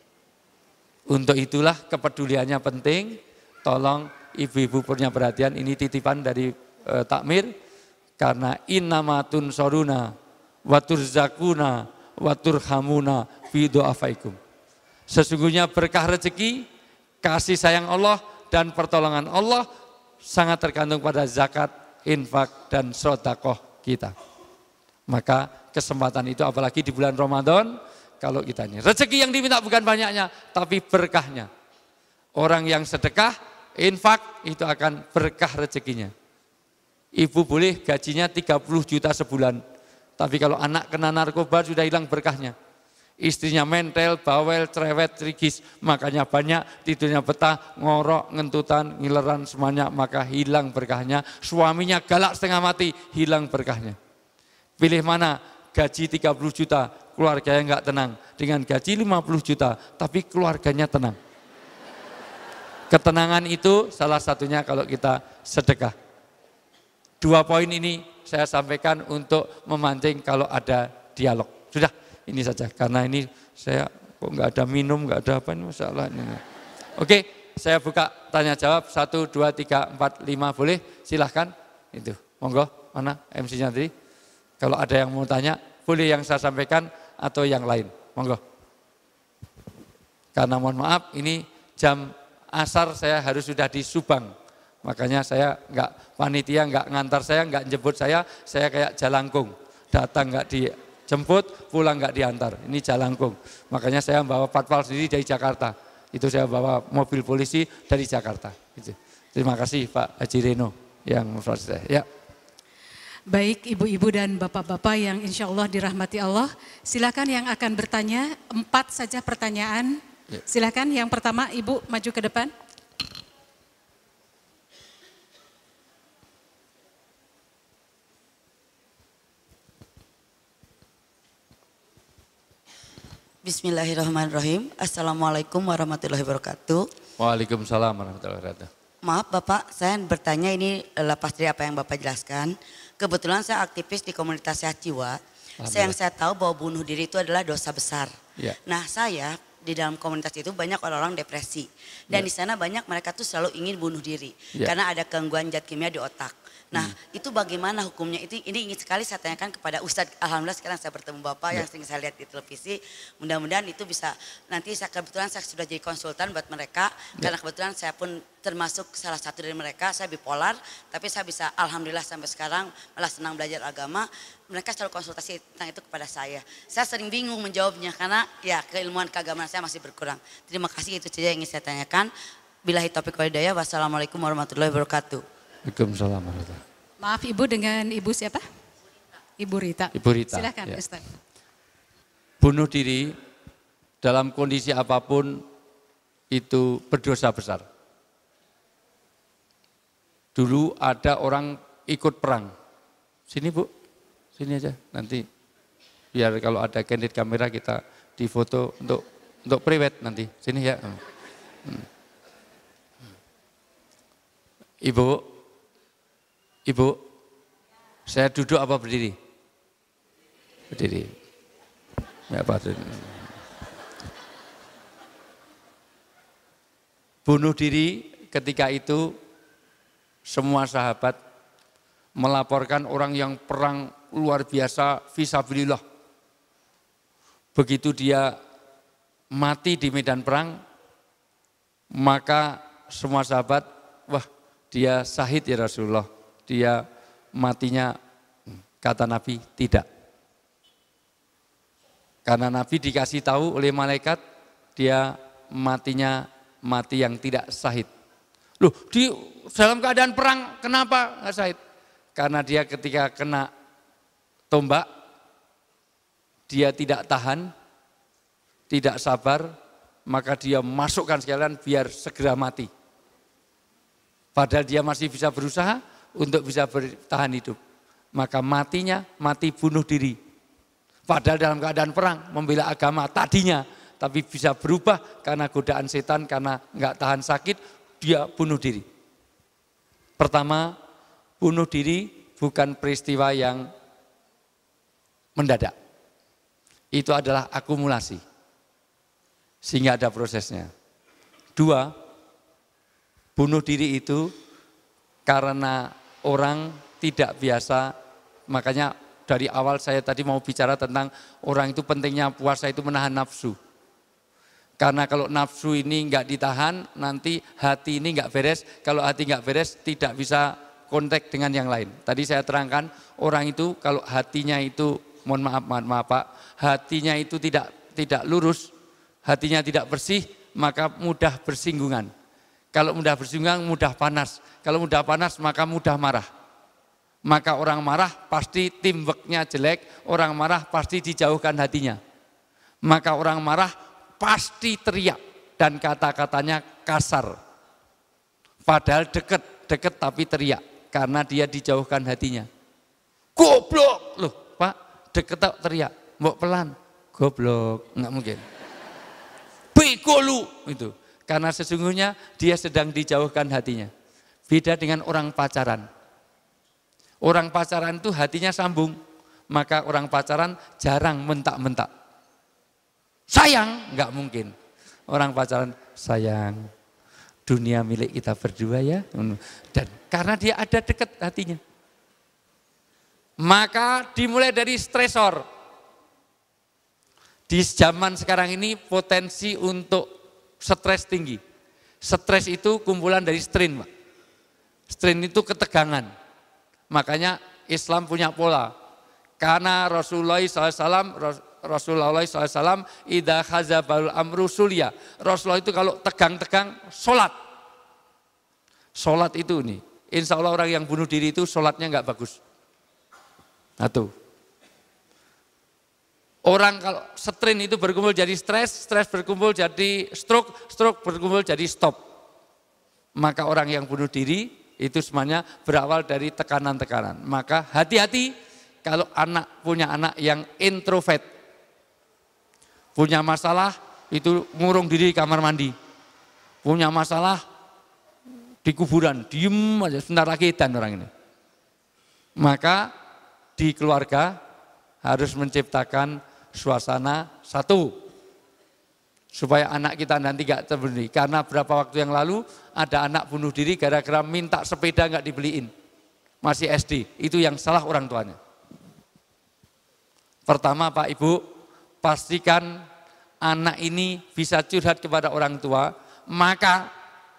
Untuk itulah kepeduliannya penting, tolong ibu-ibu punya perhatian, ini titipan dari takmir, karena innamatun soruna waturzakuna waturhamuna bidu'afaikum. Sesungguhnya berkah rezeki, kasih sayang Allah dan pertolongan Allah sangat tergantung pada zakat, infak dan sedekah kita. Maka kesempatan itu apalagi di bulan Ramadan, kalau kita ini rezeki yang diminta bukan banyaknya, tapi berkahnya. Orang yang sedekah, infak itu akan berkah rezekinya. Ibu boleh gajinya 30 juta sebulan, tapi kalau anak kena narkoba sudah hilang berkahnya. Istrinya mentel, bawel, cerewet, trigis, makanya banyak, tidurnya betah, ngorok, ngentutan, ngileran semuanya, maka hilang berkahnya. Suaminya galak setengah mati, hilang berkahnya. Pilih mana? gaji 30 juta, keluarganya enggak tenang. Dengan gaji 50 juta, tapi keluarganya tenang. Ketenangan itu salah satunya kalau kita sedekah. 2 poin ini saya sampaikan untuk memancing kalau ada dialog. Sudah, ini saja. Karena ini saya kok enggak ada minum, enggak ada apa ini masalah ini. Oke, saya buka tanya jawab 1, 2, 3, 4, 5 boleh, silahkan. Itu, monggo, mana MC-nya tadi. Kalau ada yang mau tanya, boleh yang saya sampaikan atau yang lain, monggo. Karena mohon maaf, ini jam asar saya harus sudah di Subang. Makanya saya enggak, panitia enggak ngantar saya, enggak jemput saya kayak jalangkung. Datang enggak dijemput, pulang enggak diantar. Ini jalangkung. Makanya saya bawa patwal sendiri dari Jakarta. Itu saya bawa mobil polisi dari Jakarta. Gitu. Terima kasih Pak Haji Reno yang memfasilitasi. Ya. Baik ibu-ibu dan bapak-bapak yang insya Allah dirahmati Allah. Silakan yang akan bertanya, 4 saja pertanyaan. Ya. Silakan yang pertama ibu maju ke depan. Bismillahirrahmanirrahim. Assalamualaikum warahmatullahi wabarakatuh. Waalaikumsalam warahmatullahi wabarakatuh. Maaf Bapak, saya bertanya ini lepas dari apa yang Bapak jelaskan. Kebetulan saya aktivis di komunitas sehat jiwa. Yang saya tahu bahwa bunuh diri itu adalah dosa besar. Ya. Nah saya di dalam komunitas itu banyak orang-orang depresi. Dan di sana banyak mereka tuh selalu ingin bunuh diri. Karena ada gangguan zat kimia di otak. Nah itu bagaimana hukumnya? Ini ingin sekali saya tanyakan kepada Ustadz. Alhamdulillah sekarang saya bertemu Bapak yang sering saya lihat di televisi. Mudah-mudahan itu bisa, nanti kebetulan saya sudah jadi konsultan buat mereka. Karena kebetulan saya pun termasuk salah satu dari mereka, saya bipolar. Tapi saya bisa Alhamdulillah sampai sekarang malah senang belajar agama. Mereka selalu konsultasi tentang itu kepada saya. Saya sering bingung menjawabnya karena ya keilmuan keagamaan saya masih berkurang. Terima kasih, itu saja yang ingin saya tanyakan. Billahi taufiq wal hidayah. Wassalamualaikum warahmatullahi wabarakatuh. Waalaikumsalam warahmatullahi wabarakatuh. Maaf ibu, dengan ibu siapa? Ibu Rita. Ibu Rita. Silakan Ya. Ustaz. Bunuh diri dalam kondisi apapun itu berdosa besar. Dulu ada orang ikut perang. Sini Bu, sini aja. Nanti biar kalau ada candid kamera kita difoto untuk private nanti. Sini ya. Ibu, saya duduk apa berdiri? Berdiri. Ya, bunuh diri ketika itu semua sahabat melaporkan orang yang perang luar biasa fisabilillah. Begitu dia mati di medan perang, maka semua sahabat, wah dia syahid ya Rasulullah, dia matinya, kata Nabi tidak. Karena Nabi dikasih tahu oleh malaikat, dia matinya mati yang tidak syahid. Loh, di dalam keadaan perang kenapa nggak syahid? Karena dia ketika kena tombak, dia tidak tahan, tidak sabar, maka dia masukkan sekalian biar segera mati. Padahal dia masih bisa berusaha untuk bisa bertahan hidup. Maka matinya mati bunuh diri. Padahal dalam keadaan perang membela agama tadinya, tapi bisa berubah karena godaan setan, karena nggak tahan sakit, dia bunuh diri. Pertama, bunuh diri bukan peristiwa yang mendadak. Itu adalah akumulasi, sehingga ada prosesnya. 2, bunuh diri itu karena orang tidak biasa, makanya dari awal saya tadi mau bicara tentang orang itu pentingnya puasa itu menahan nafsu. Karena kalau nafsu ini enggak ditahan, nanti hati ini enggak beres. Kalau hati enggak beres, tidak bisa kontak dengan yang lain. Tadi saya terangkan, orang itu kalau hatinya itu, mohon maaf Pak, hatinya itu tidak lurus, hatinya tidak bersih, maka mudah bersinggungan. Kalau mudah bersinggungan, mudah panas. Kalau mudah panas, maka mudah marah. Maka orang marah pasti teamworknya jelek, orang marah pasti dijauhkan hatinya. Maka orang marah pasti teriak dan kata-katanya kasar. Padahal dekat tapi teriak karena dia dijauhkan hatinya. Goblok, loh Pak, deket tok teriak, mbok pelan, goblok, enggak mungkin. Bego lu itu. Karena sesungguhnya dia sedang dijauhkan hatinya. Beda dengan orang pacaran. Orang pacaran itu hatinya sambung, maka orang pacaran jarang mentak-mentak. Sayang, enggak mungkin. Orang pacaran, sayang, dunia milik kita berdua ya. Dan karena dia ada dekat hatinya. Maka dimulai dari stresor. Di zaman sekarang ini potensi untuk stres tinggi. Stres itu kumpulan dari strain, Pak. Strain itu ketegangan. Makanya Islam punya pola. Karena Rasulullah SAW idza khazabal amru sulya. Rasulullah itu kalau tegang-tegang sholat. Sholat itu nih, insya Allah orang yang bunuh diri itu sholatnya nggak bagus. Satu. Orang kalau strain itu berkumpul jadi stres, stres berkumpul jadi stroke, stroke berkumpul jadi stop. Maka orang yang bunuh diri itu semuanya berawal dari tekanan-tekanan. Maka hati-hati kalau punya anak yang introvert. Punya masalah itu ngurung diri di kamar mandi. Punya masalah di kuburan, diem aja sebentar lagi dan orang ini. Maka di keluarga harus menciptakan suasana satu. Supaya anak kita nanti gak terbeli. Karena berapa waktu yang lalu ada anak bunuh diri gara-gara minta sepeda gak dibeliin. Masih SD, itu yang salah orang tuanya. Pertama Pak Ibu, pastikan anak ini bisa curhat kepada orang tua, maka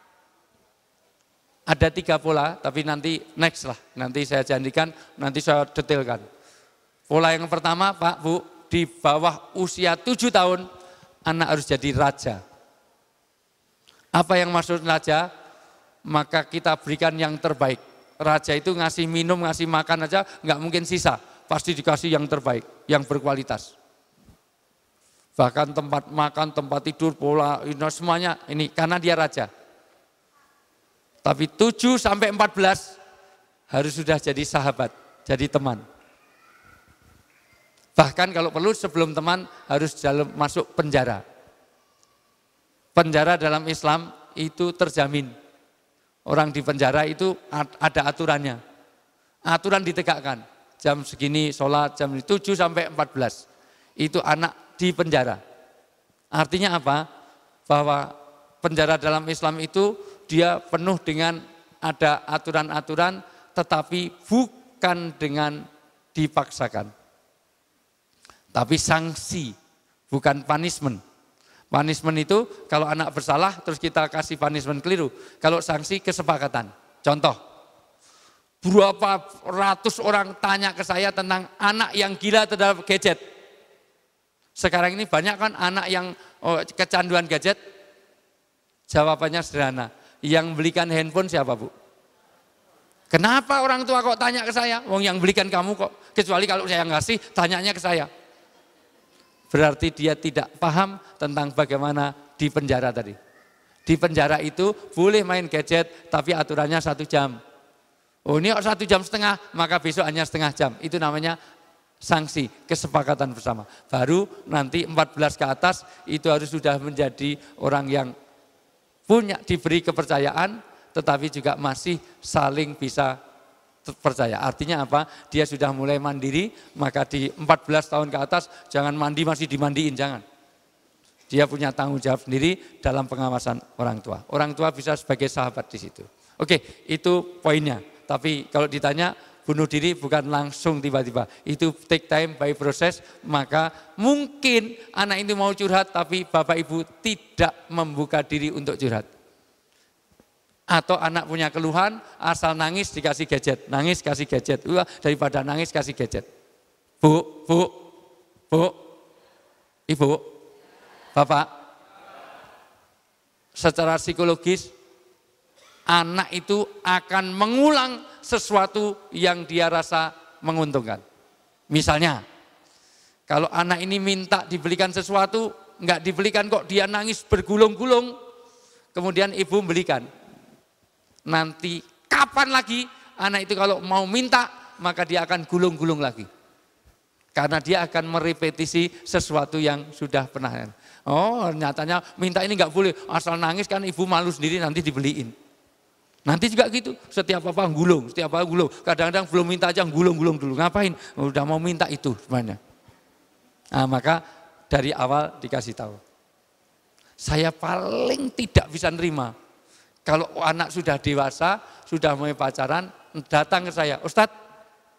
ada 3 pola, tapi nanti next lah, nanti saya janjikan, nanti saya detailkan. Pola yang pertama Pak Bu, di bawah usia 7 tahun, anak harus jadi raja. Apa yang maksud raja? Maka kita berikan yang terbaik. Raja itu ngasih minum, ngasih makan aja, nggak mungkin sisa. Pasti dikasih yang terbaik, yang berkualitas. Bahkan tempat makan, tempat tidur, pola, semuanya ini karena dia raja. Tapi 7 sampai 14 harus sudah jadi sahabat, jadi teman. Bahkan kalau perlu sebelum teman harus masuk penjara. Penjara dalam Islam itu terjamin. Orang di penjara itu ada aturannya. Aturan ditegakkan. Jam segini sholat, jam 7 sampai 14. Itu anak di penjara. Artinya apa? Bahwa penjara dalam Islam itu dia penuh dengan ada aturan-aturan tetapi bukan dengan dipaksakan. Tapi sanksi, bukan punishment. Punishment itu kalau anak bersalah terus kita kasih punishment keliru. Kalau sanksi kesepakatan. Contoh, berapa ratus orang tanya ke saya tentang anak yang gila terhadap gadget. Sekarang ini banyak kan anak yang kecanduan gadget. Jawabannya sederhana, yang belikan handphone siapa Bu? Kenapa orang tua kok tanya ke saya? Wong yang belikan kamu kok, kecuali kalau saya ngasih, tanyanya ke saya. Berarti dia tidak paham tentang bagaimana di penjara tadi. Di penjara itu boleh main gadget, tapi aturannya 1 jam. Oh ini 1,5 jam, maka besok hanya setengah jam. Itu namanya sanksi, kesepakatan bersama. Baru nanti 14 ke atas itu harus sudah menjadi orang yang diberi kepercayaan, tetapi juga masih saling bisa percaya. Artinya apa? Dia sudah mulai mandiri, maka di 14 tahun ke atas jangan mandi masih dimandiin, jangan. Dia punya tanggung jawab sendiri dalam pengawasan orang tua. Orang tua bisa sebagai sahabat di situ. Oke, itu poinnya. Tapi kalau ditanya bunuh diri bukan langsung tiba-tiba. Itu take time by proses, maka mungkin anak itu mau curhat tapi bapak ibu tidak membuka diri untuk curhat. Atau anak punya keluhan, asal nangis dikasih gadget, nangis kasih gadget. Daripada nangis kasih gadget. Bu, ibu, bapak, secara psikologis anak itu akan mengulang sesuatu yang dia rasa menguntungkan. Misalnya, kalau anak ini minta dibelikan sesuatu, enggak dibelikan kok dia nangis bergulung-gulung, kemudian ibu belikan. Nanti kapan lagi anak itu kalau mau minta, maka dia akan gulung-gulung lagi. Karena dia akan merepetisi sesuatu yang sudah pernah. Oh nyatanya minta ini nggak boleh, asal nangis kan ibu malu sendiri nanti dibeliin. Nanti juga gitu, setiap apa gulung, setiap apa gulung. Kadang-kadang belum minta aja gulung-gulung dulu, ngapain? Udah mau minta itu sebenarnya. Nah, maka dari awal dikasih tahu. Saya paling tidak bisa nerima. Kalau anak sudah dewasa, sudah mulai pacaran, datang ke saya, Ustadz,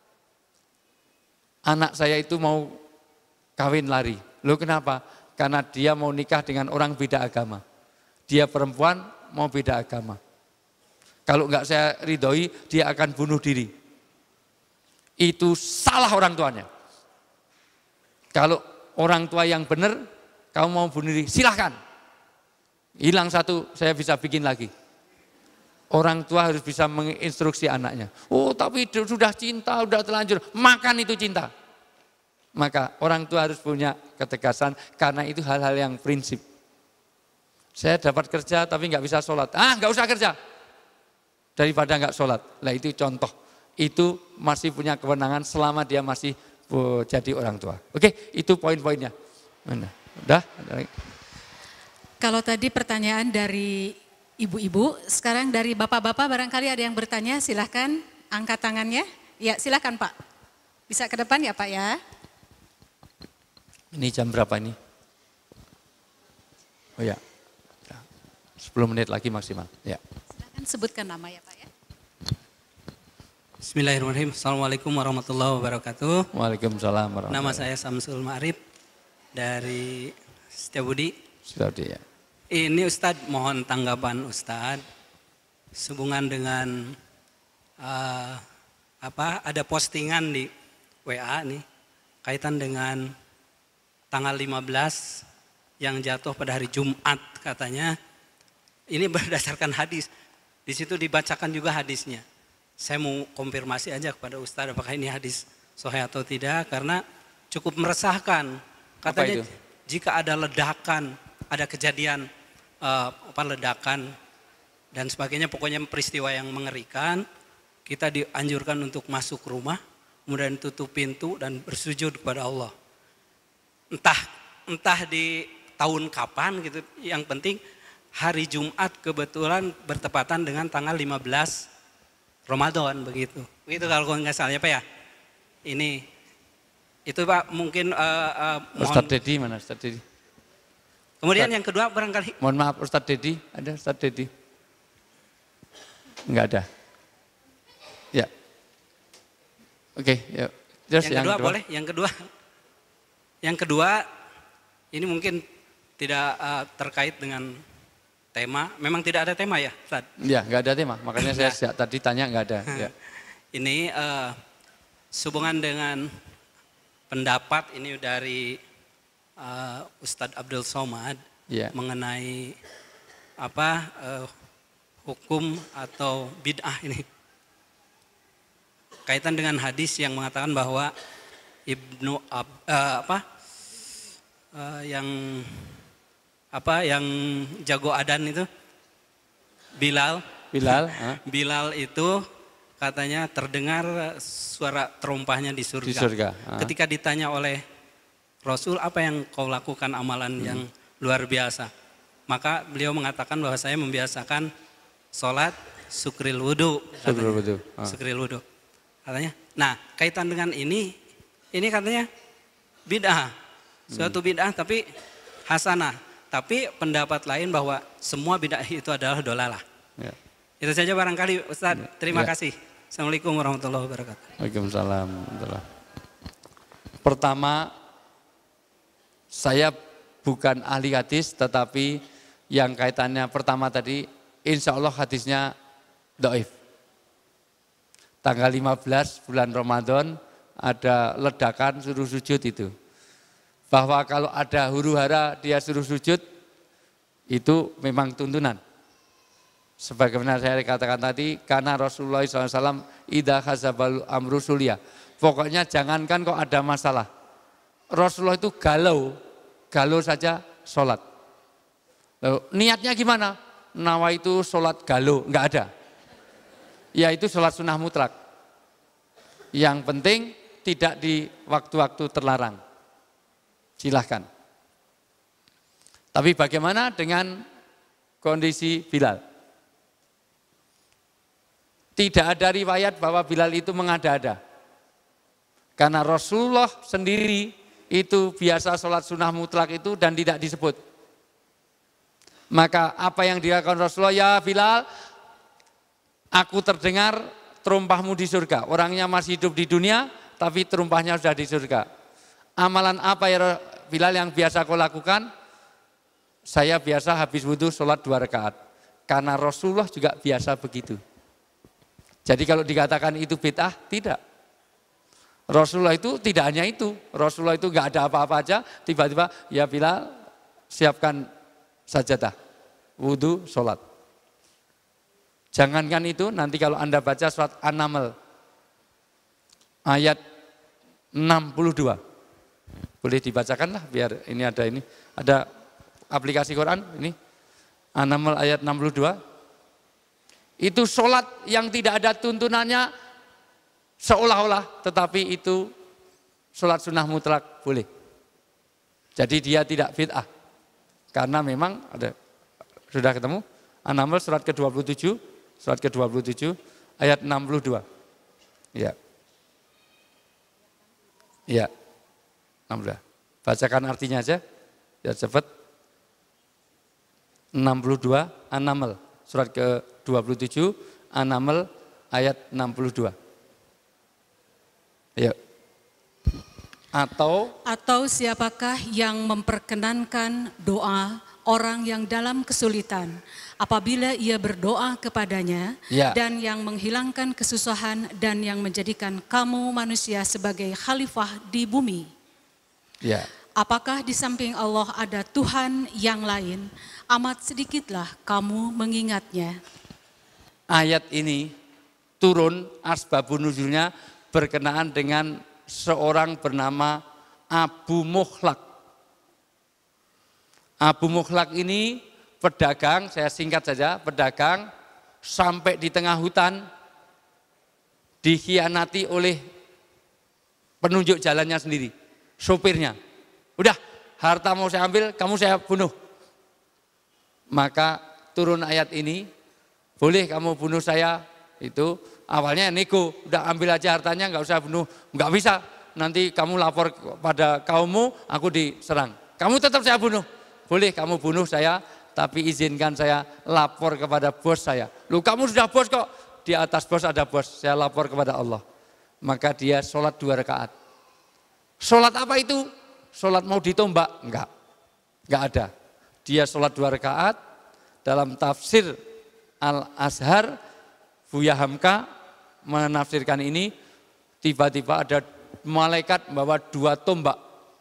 anak saya itu mau kawin lari. Loh kenapa? Karena dia mau nikah dengan orang beda agama. Dia perempuan mau beda agama. Kalau enggak saya ridhoi, dia akan bunuh diri. Itu salah orang tuanya. Kalau orang tua yang benar, kamu mau bunuh diri, silahkan. Hilang satu, saya bisa bikin lagi. Orang tua harus bisa menginstruksi anaknya. Oh tapi sudah cinta, sudah terlanjur, makan itu cinta. Maka orang tua harus punya ketegasan karena itu hal-hal yang prinsip. Saya dapat kerja tapi nggak bisa sholat. Nggak usah kerja. Daripada nggak sholat. Nah itu contoh. Itu masih punya kewenangan selama dia masih jadi orang tua. Oke, itu poin-poinnya. Udah? Kalau tadi pertanyaan dari ibu-ibu, sekarang dari bapak-bapak barangkali ada yang bertanya, silahkan angkat tangannya. Ya silahkan Pak, bisa ke depan ya Pak ya. Ini jam berapa ini? Oh ya, 10 menit lagi maksimal. Ya. Silahkan sebutkan nama ya Pak ya. Bismillahirrahmanirrahim. Assalamualaikum warahmatullahi wabarakatuh. Waalaikumsalam warahmatullahi Nama saya Samsul Ma'arif dari Setiabudi. Setiabudi ya. Ini Ustadz, mohon tanggapan Ustadz sehubungan dengan ada postingan di WA nih kaitan dengan tanggal 15 yang jatuh pada hari Jumat katanya. Ini berdasarkan hadis. Di situ dibacakan juga hadisnya. Saya mau konfirmasi aja kepada Ustadz apakah ini hadis sahih atau tidak karena cukup meresahkan. Katanya jika ada ledakan, ada kejadian ledakan dan sebagainya, pokoknya peristiwa yang mengerikan, kita dianjurkan untuk masuk rumah, kemudian tutup pintu dan bersujud kepada Allah. Entah di tahun kapan gitu, yang penting hari Jumat kebetulan bertepatan dengan tanggal 15 Ramadan begitu. Begitu kalau nggak salah ya Pak ya. Ini itu Pak mungkin Ustadz Dedi mana Ustadz Dedi? Kemudian yang kedua barangkali. Mohon maaf Ustadz Dedi, ada Ustadz Dedi? Enggak ada. Ya. Oke, ya. Terus yang kedua boleh, yang kedua ini mungkin tidak terkait dengan tema, memang tidak ada tema ya Ustaz? Iya, enggak ada tema, makanya saya sejak tadi tanya enggak ada. Ya. Ini sehubungan dengan pendapat ini dari Ustadz Abdul Somad mengenai hukum atau bid'ah ini. Kaitan dengan hadis yang mengatakan bahwa yang jago adan itu Bilal itu katanya terdengar suara terompahnya di surga. Ketika ditanya oleh Rasul, apa yang kau lakukan amalan yang luar biasa? Maka beliau mengatakan bahwa saya membiasakan sholat sukril wudu. Sukril wudu. Katanya. Nah, kaitan dengan ini katanya bid'ah. Suatu bid'ah tapi hasanah. Tapi pendapat lain bahwa semua bid'ah itu adalah dolalah. Ya. Itu saja barangkali Ustaz. Terima kasih. Assalamualaikum warahmatullahi wabarakatuh. Waalaikumsalam. Pertama, saya bukan ahli hadis, tetapi yang kaitannya pertama tadi, insya Allah hadisnya dhaif. Tanggal 15 bulan Ramadan ada ledakan suruh sujud itu. Bahwa kalau ada huru hara dia suruh sujud, itu memang tuntunan. Sebagaimana saya katakan tadi, karena Rasulullah SAW idza khazabal amru sulia. Pokoknya jangankan kok ada masalah. Rasulullah itu galau saja sholat. Lalu, niatnya gimana? Nawa itu sholat galau, enggak ada. Ya itu sholat sunnah mutlak. Yang penting tidak di waktu-waktu terlarang. Silahkan. Tapi bagaimana dengan kondisi Bilal? Tidak ada riwayat bahwa Bilal itu mengada-ada. Karena Rasulullah sendiri itu biasa sholat sunnah mutlak itu dan tidak disebut. Maka apa yang dilakukan Rasulullah, ya Bilal, aku terdengar terumpahmu di surga. Orangnya masih hidup di dunia, tapi terumpahnya sudah di surga. Amalan apa ya Bilal yang biasa kau lakukan? Saya biasa habis wudhu sholat 2 rakaat. Karena Rasulullah juga biasa begitu. Jadi kalau dikatakan itu bid'ah, tidak. Rasulullah itu tidak hanya itu. Rasulullah itu enggak ada apa-apa aja, tiba-tiba ya Bilal siapkan sajadah, wudhu, sholat. Jangankan itu, nanti kalau Anda baca surat An-Naml ayat 62. Boleh dibacakan lah biar ini ada aplikasi Quran ini. An-Naml ayat 62. Itu sholat yang tidak ada tuntunannya seolah-olah, tetapi itu sholat sunnah mutlak boleh. Jadi dia tidak bid'ah. Karena memang ada, sudah ketemu? An-Naml surat ke-27, ayat 62. Ya. Ya. 62. Bacakan artinya aja, biar cepat. 62, An-Naml, surat ke-27, An-Naml, ayat 62. Ya. Atau siapakah yang memperkenankan doa orang yang dalam kesulitan apabila ia berdoa kepadanya, ya, dan yang menghilangkan kesusahan dan yang menjadikan kamu manusia sebagai khalifah di bumi. Ya. Apakah di samping Allah ada Tuhan yang lain? Amat sedikitlah kamu mengingatnya. Ayat ini turun asbabun nuzulnya berkenaan dengan seorang bernama Abu Mukhlaq. Abu Mukhlaq ini pedagang, saya singkat saja, pedagang sampai di tengah hutan dikhianati oleh penunjuk jalannya sendiri, sopirnya. Udah, harta mau saya ambil, kamu saya bunuh. Maka turun ayat ini, boleh kamu bunuh saya, itu awalnya nego, udah ambil aja hartanya, nggak usah bunuh, nggak bisa. Nanti kamu lapor pada kaummu, aku diserang. Kamu tetap saya bunuh, boleh kamu bunuh saya, tapi izinkan saya lapor kepada bos saya. Lu kamu sudah bos kok, di atas bos ada bos, saya lapor kepada Allah. Maka dia sholat 2 rakaat. Sholat apa itu? Sholat mau ditombak? Enggak ada. Dia sholat 2 rakaat, dalam tafsir Al-Azhar, Buya Hamka menafsirkan ini, tiba-tiba ada malaikat membawa 2 tombak.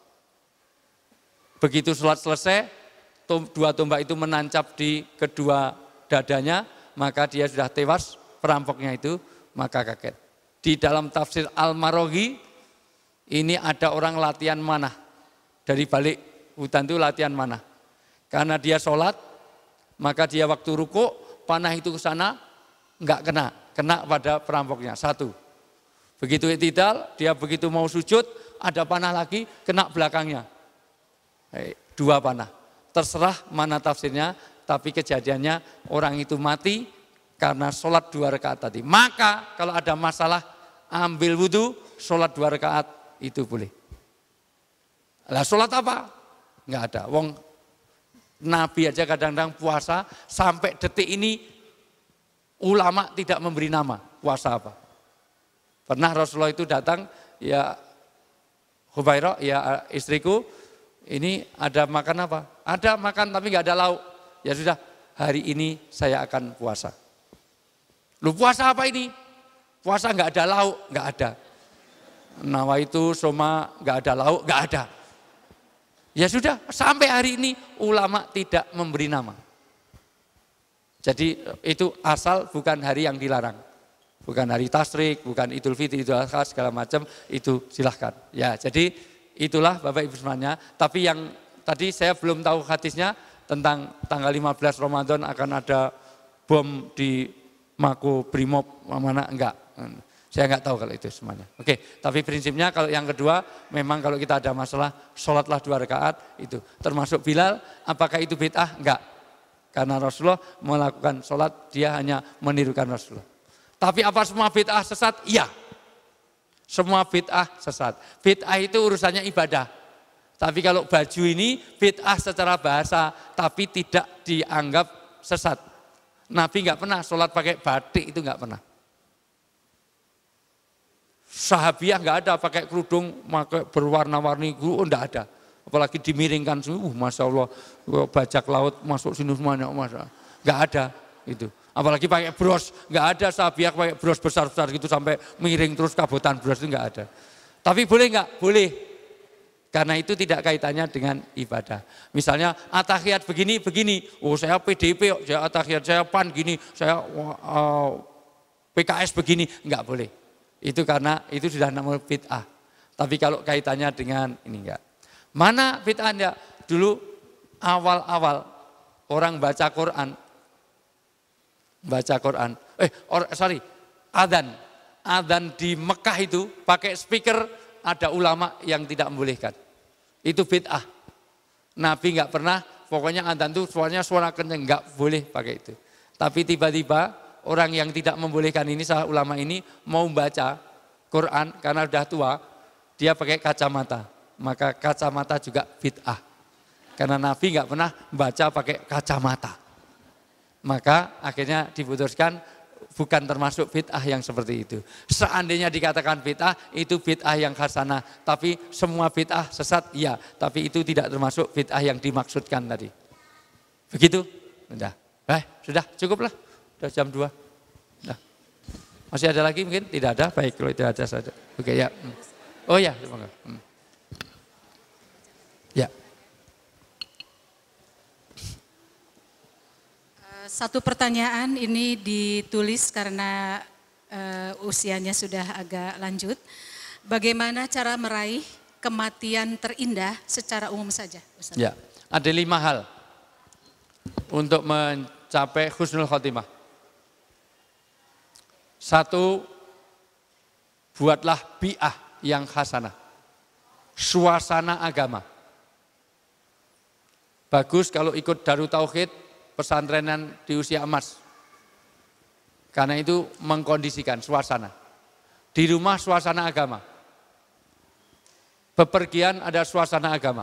Begitu sholat selesai, 2 tombak itu menancap di kedua dadanya, maka dia sudah tewas, perampoknya itu, maka kaget. Di dalam tafsir Al-Maroghi, ini ada orang latihan manah. Dari balik hutan itu latihan manah. Karena dia sholat, maka dia waktu ruku, panah itu ke sana, enggak kena pada perampoknya, 1. Begitu i'tidal, dia begitu mau sujud, ada panah lagi, kena belakangnya. 2 panah. Terserah mana tafsirnya, tapi kejadiannya orang itu mati karena sholat 2 rakaat tadi. Maka kalau ada masalah, ambil wudhu, sholat 2 rakaat, itu boleh. Lah sholat apa? Enggak ada. Wong Nabi aja kadang-kadang puasa, sampai detik ini ulama tidak memberi nama puasa apa. Pernah Rasulullah itu datang, ya Hubairah, ya istriku, ini ada makan apa? Ada makan tapi nggak ada lauk. Ya sudah, hari ini saya akan puasa. Lu puasa apa ini? Puasa nggak ada lauk, nggak ada. Nawa itu soma nggak ada lauk, nggak ada. Ya sudah, sampai hari ini ulama tidak memberi nama. Jadi itu asal bukan hari yang dilarang. Bukan hari tasyrik, bukan Idul Fitri, Idul Adha, segala macam, itu silahkan. Ya, jadi itulah Bapak Ibu semuanya. Tapi yang tadi saya belum tahu hadisnya tentang tanggal 15 Ramadan akan ada bom di Mako Brimob mana, enggak. Saya nggak tahu kalau itu semuanya. Oke, tapi prinsipnya kalau yang kedua, memang kalau kita ada masalah, sholatlah 2 rakaat itu. Termasuk Bilal, apakah itu bid'ah? Enggak. Karena Rasulullah melakukan sholat, dia hanya menirukan Rasulullah. Tapi apa semua bid'ah sesat? Iya. Semua bid'ah sesat. Bid'ah itu urusannya ibadah. Tapi kalau baju ini bid'ah secara bahasa, tapi tidak dianggap sesat. Nabi nggak pernah sholat pakai batik, itu nggak pernah. Sahabiah nggak ada pakai kerudung, pakai berwarna-warni, enggak ada. Apalagi dimiringkan, masya Allah, bajak laut masuk sini semuanya, nggak ada itu. Apalagi pakai bros, nggak ada sahabiah pakai bros besar-besar gitu sampai miring terus kabotan bros, itu nggak ada. Tapi boleh nggak? Boleh. Karena itu tidak kaitannya dengan ibadah. Misalnya atahiyat begini, oh saya PDP, saya atahiyat, saya PAN gini, saya PKS begini, nggak boleh. Itu karena itu sudah namanya bid'ah. Tapi kalau kaitannya dengan ini enggak. Mana bid'ahnya? Dulu awal-awal orang baca Quran. Adzan di Mekah itu pakai speaker, ada ulama yang tidak membolehkan. Itu bid'ah. Nabi enggak pernah, pokoknya adzan itu suara kenceng, enggak boleh pakai itu. Tapi tiba-tiba orang yang tidak membolehkan ini, salah ulama ini mau baca Quran karena sudah tua, dia pakai kacamata. Maka kacamata juga bid'ah. Karena Nabi nggak pernah baca pakai kacamata. Maka akhirnya diputuskan bukan termasuk bid'ah yang seperti itu. Seandainya dikatakan bid'ah, itu bid'ah yang hasanah. Tapi semua bid'ah sesat, ya. Tapi itu tidak termasuk bid'ah yang dimaksudkan tadi. Begitu? Sudah cukuplah. Sudah jam 2. Nah. Masih ada lagi mungkin? Tidak ada? Baik, kalau tidak ada saja. Oke, ya. Oh ya, semoga. Ya. Satu pertanyaan ini ditulis karena usianya sudah agak lanjut. Bagaimana cara meraih kematian terindah secara umum saja, Ustaz? Ya, ada 5 hal untuk mencapai husnul khotimah. 1, buatlah bi'ah yang hasanah. Suasana agama. Bagus kalau ikut Darut Tauhid, pesantrenan di usia emas. Karena itu mengkondisikan suasana. Di rumah suasana agama. Bepergian ada suasana agama.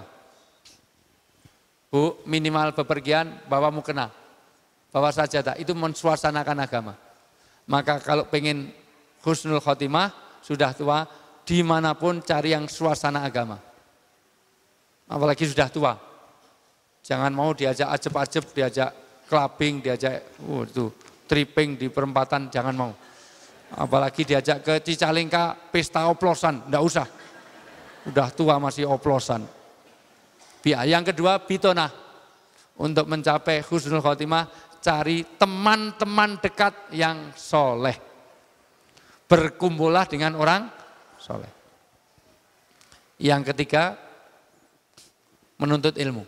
Bu, minimal bepergian bawa mukena, bawa sajadah, itu mensuasanakan agama. Maka kalau pengen husnul khotimah, sudah tua, dimanapun cari yang suasana agama. Apalagi sudah tua. Jangan mau diajak ajeb-ajeb, diajak clubbing, diajak itu tripping di perempatan, jangan mau. Apalagi diajak ke Cicalengka, pesta oplosan, enggak usah. Udah tua masih oplosan. Yang kedua, bitonah. Untuk mencapai husnul khotimah, cari teman-teman dekat yang soleh. Berkumpullah dengan orang soleh. Yang ketiga, menuntut ilmu.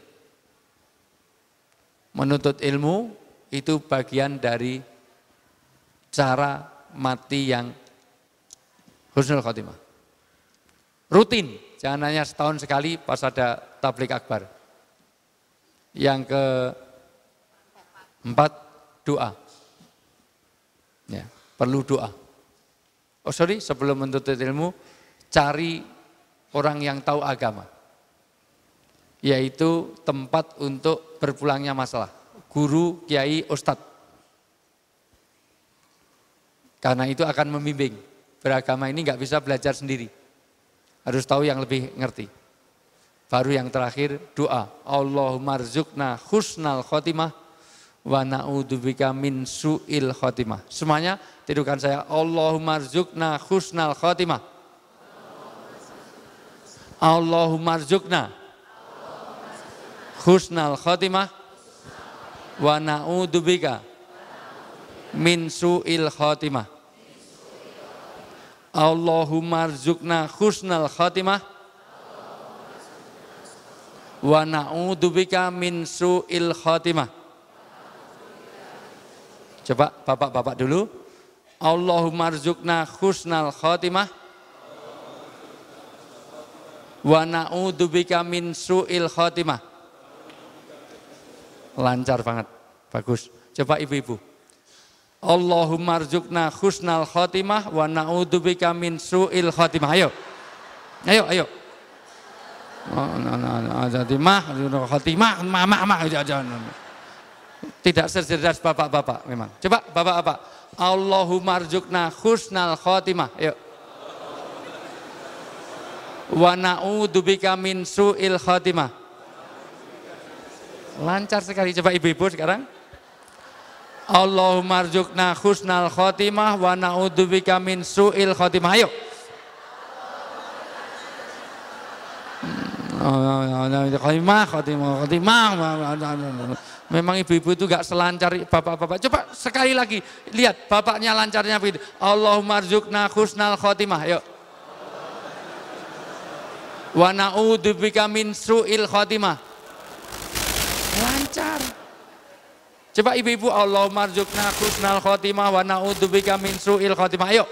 Menuntut ilmu itu bagian dari cara mati yang husnul khotimah. Rutin, jangan hanya setahun sekali pas ada tabligh akbar. Yang keempat, doa. Ya, perlu doa. Sebelum menuntut ilmu, cari orang yang tahu agama. Yaitu tempat untuk berpulangnya masalah. Guru, kiai, ustadz. Karena itu akan membimbing. Beragama ini nggak bisa belajar sendiri. Harus tahu yang lebih ngerti. Baru yang terakhir doa. Allahumma rzuqna husnal khotimah wa na'udzubika min su'il khotimah. Semuanya tirukan saya. Allahumma rzuqna husnal khotimah. Allahumma rzuqna husnal khotimah wa na'udzubika min su'il khotimah. Allahumma rzuqna husnal khotimah wa na'udzubika min su'il khotimah. Coba bapak-bapak dulu. Allahumma rzuqna husnal khotimah wa na'udzubika min su'il khotimah. Lancar banget, bagus. Coba ibu-ibu. Allahumma rzuqna husnal khotimah wa na'udzubika min su'il khotimah. Ayo. Ayo. Khotimah, mama. Tidak secerdas bapak-bapak memang. Coba bapak-bapak. Allahumma rzuqna husnal khotimah. Ayo. Wa na'udzubika min su'il khotimah. Lancar sekali. Coba ibu-ibu sekarang. Allahumma rzuqna husnal khotimah wa na'udzubika min su'il khotimah. Ayo. Khotimah. Memang ibu-ibu itu gak selancar bapak-bapak. Coba sekali lagi, lihat bapaknya lancarnya begitu. Allahumma rzuqna husnal khotimah. Ayo. Wa na'udzubika min su'il khotimah. Lancar. Coba ibu-ibu, Allahumma rzuqna husnal khotimah wa na'udzubika min su'il khotimah. Ayo.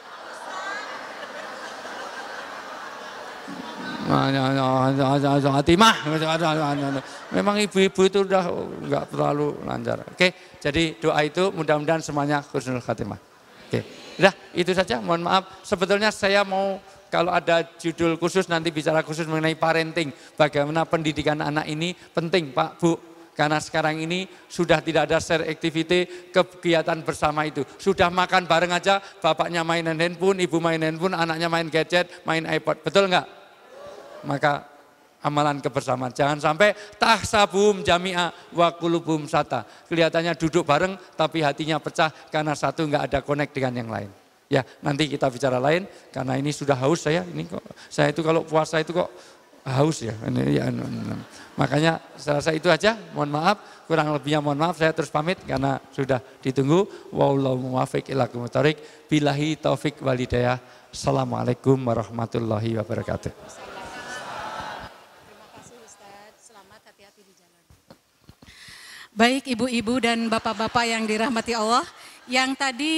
Khotimah. Memang ibu-ibu itu udah enggak terlalu lancar. Oke, jadi doa itu mudah-mudahan semuanya husnul khotimah. Oke. Udah, itu saja. Mohon maaf. Sebetulnya saya mau kalau ada judul khusus nanti bicara khusus mengenai parenting. Bagaimana pendidikan anak ini penting, Pak, Bu. Karena sekarang ini sudah tidak ada share activity, kegiatan bersama itu. Sudah makan bareng aja, bapaknya main handphone, ibu main handphone, anaknya main gadget, main iPod. Betul enggak? Maka amalan kebersamaan. Jangan sampai tahsabum jami'a wa qulubum sata. Kelihatannya duduk bareng tapi hatinya pecah karena satu enggak ada connect dengan yang lain. Ya, nanti kita bicara lain karena ini sudah haus saya. Ini kok saya itu kalau puasa itu kok haus ya. Makanya saya rasa itu aja. Mohon maaf, kurang lebihnya mohon maaf. Saya terus pamit karena sudah ditunggu. Wallahu muwaffiq ila aqwamit thoriq. Billahi taufik wal hidayah. Assalamualaikum warahmatullahi wabarakatuh. Terima kasih Ustaz. Selamat hati-hati di jalan. Baik ibu-ibu dan bapak-bapak yang dirahmati Allah, yang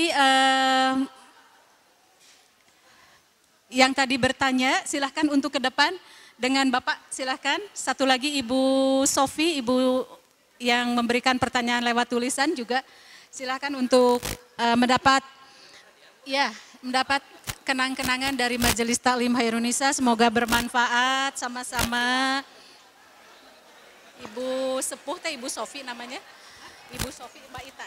tadi bertanya, silahkan untuk ke depan dengan Bapak, silahkan. Satu lagi Ibu Sofi, Ibu yang memberikan pertanyaan lewat tulisan juga, silahkan untuk mendapat kenang-kenangan dari Majelis Taklim Khairunisa. Semoga bermanfaat sama-sama. Ibu Sepuh, Ibu Sofi namanya, Ibu Sofi Mbak Ita.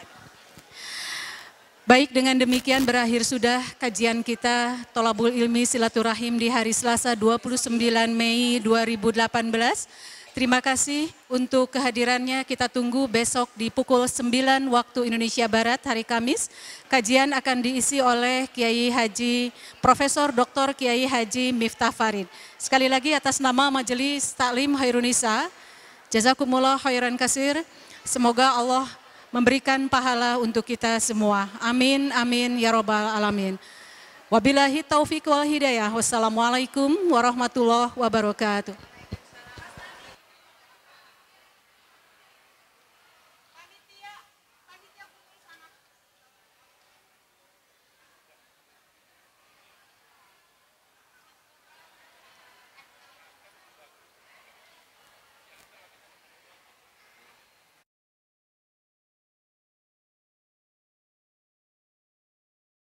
Baik, dengan demikian berakhir sudah kajian kita Tholabul Ilmi Silaturahim di hari Selasa 29 Mei 2018. Terima kasih untuk kehadirannya, kita tunggu besok di pukul 9 waktu Indonesia Barat hari Kamis. Kajian akan diisi oleh Kiai Haji Profesor Dr. Kiai Haji Miftah Farid. Sekali lagi atas nama Majelis Taklim Khairunisa, jazakumullah khairan katsir. Semoga Allah memberikan pahala untuk kita semua. Amin, amin, ya robbal alamin. Wabillahi taufiq wal hidayah. Wassalamualaikum warahmatullahi wabarakatuh.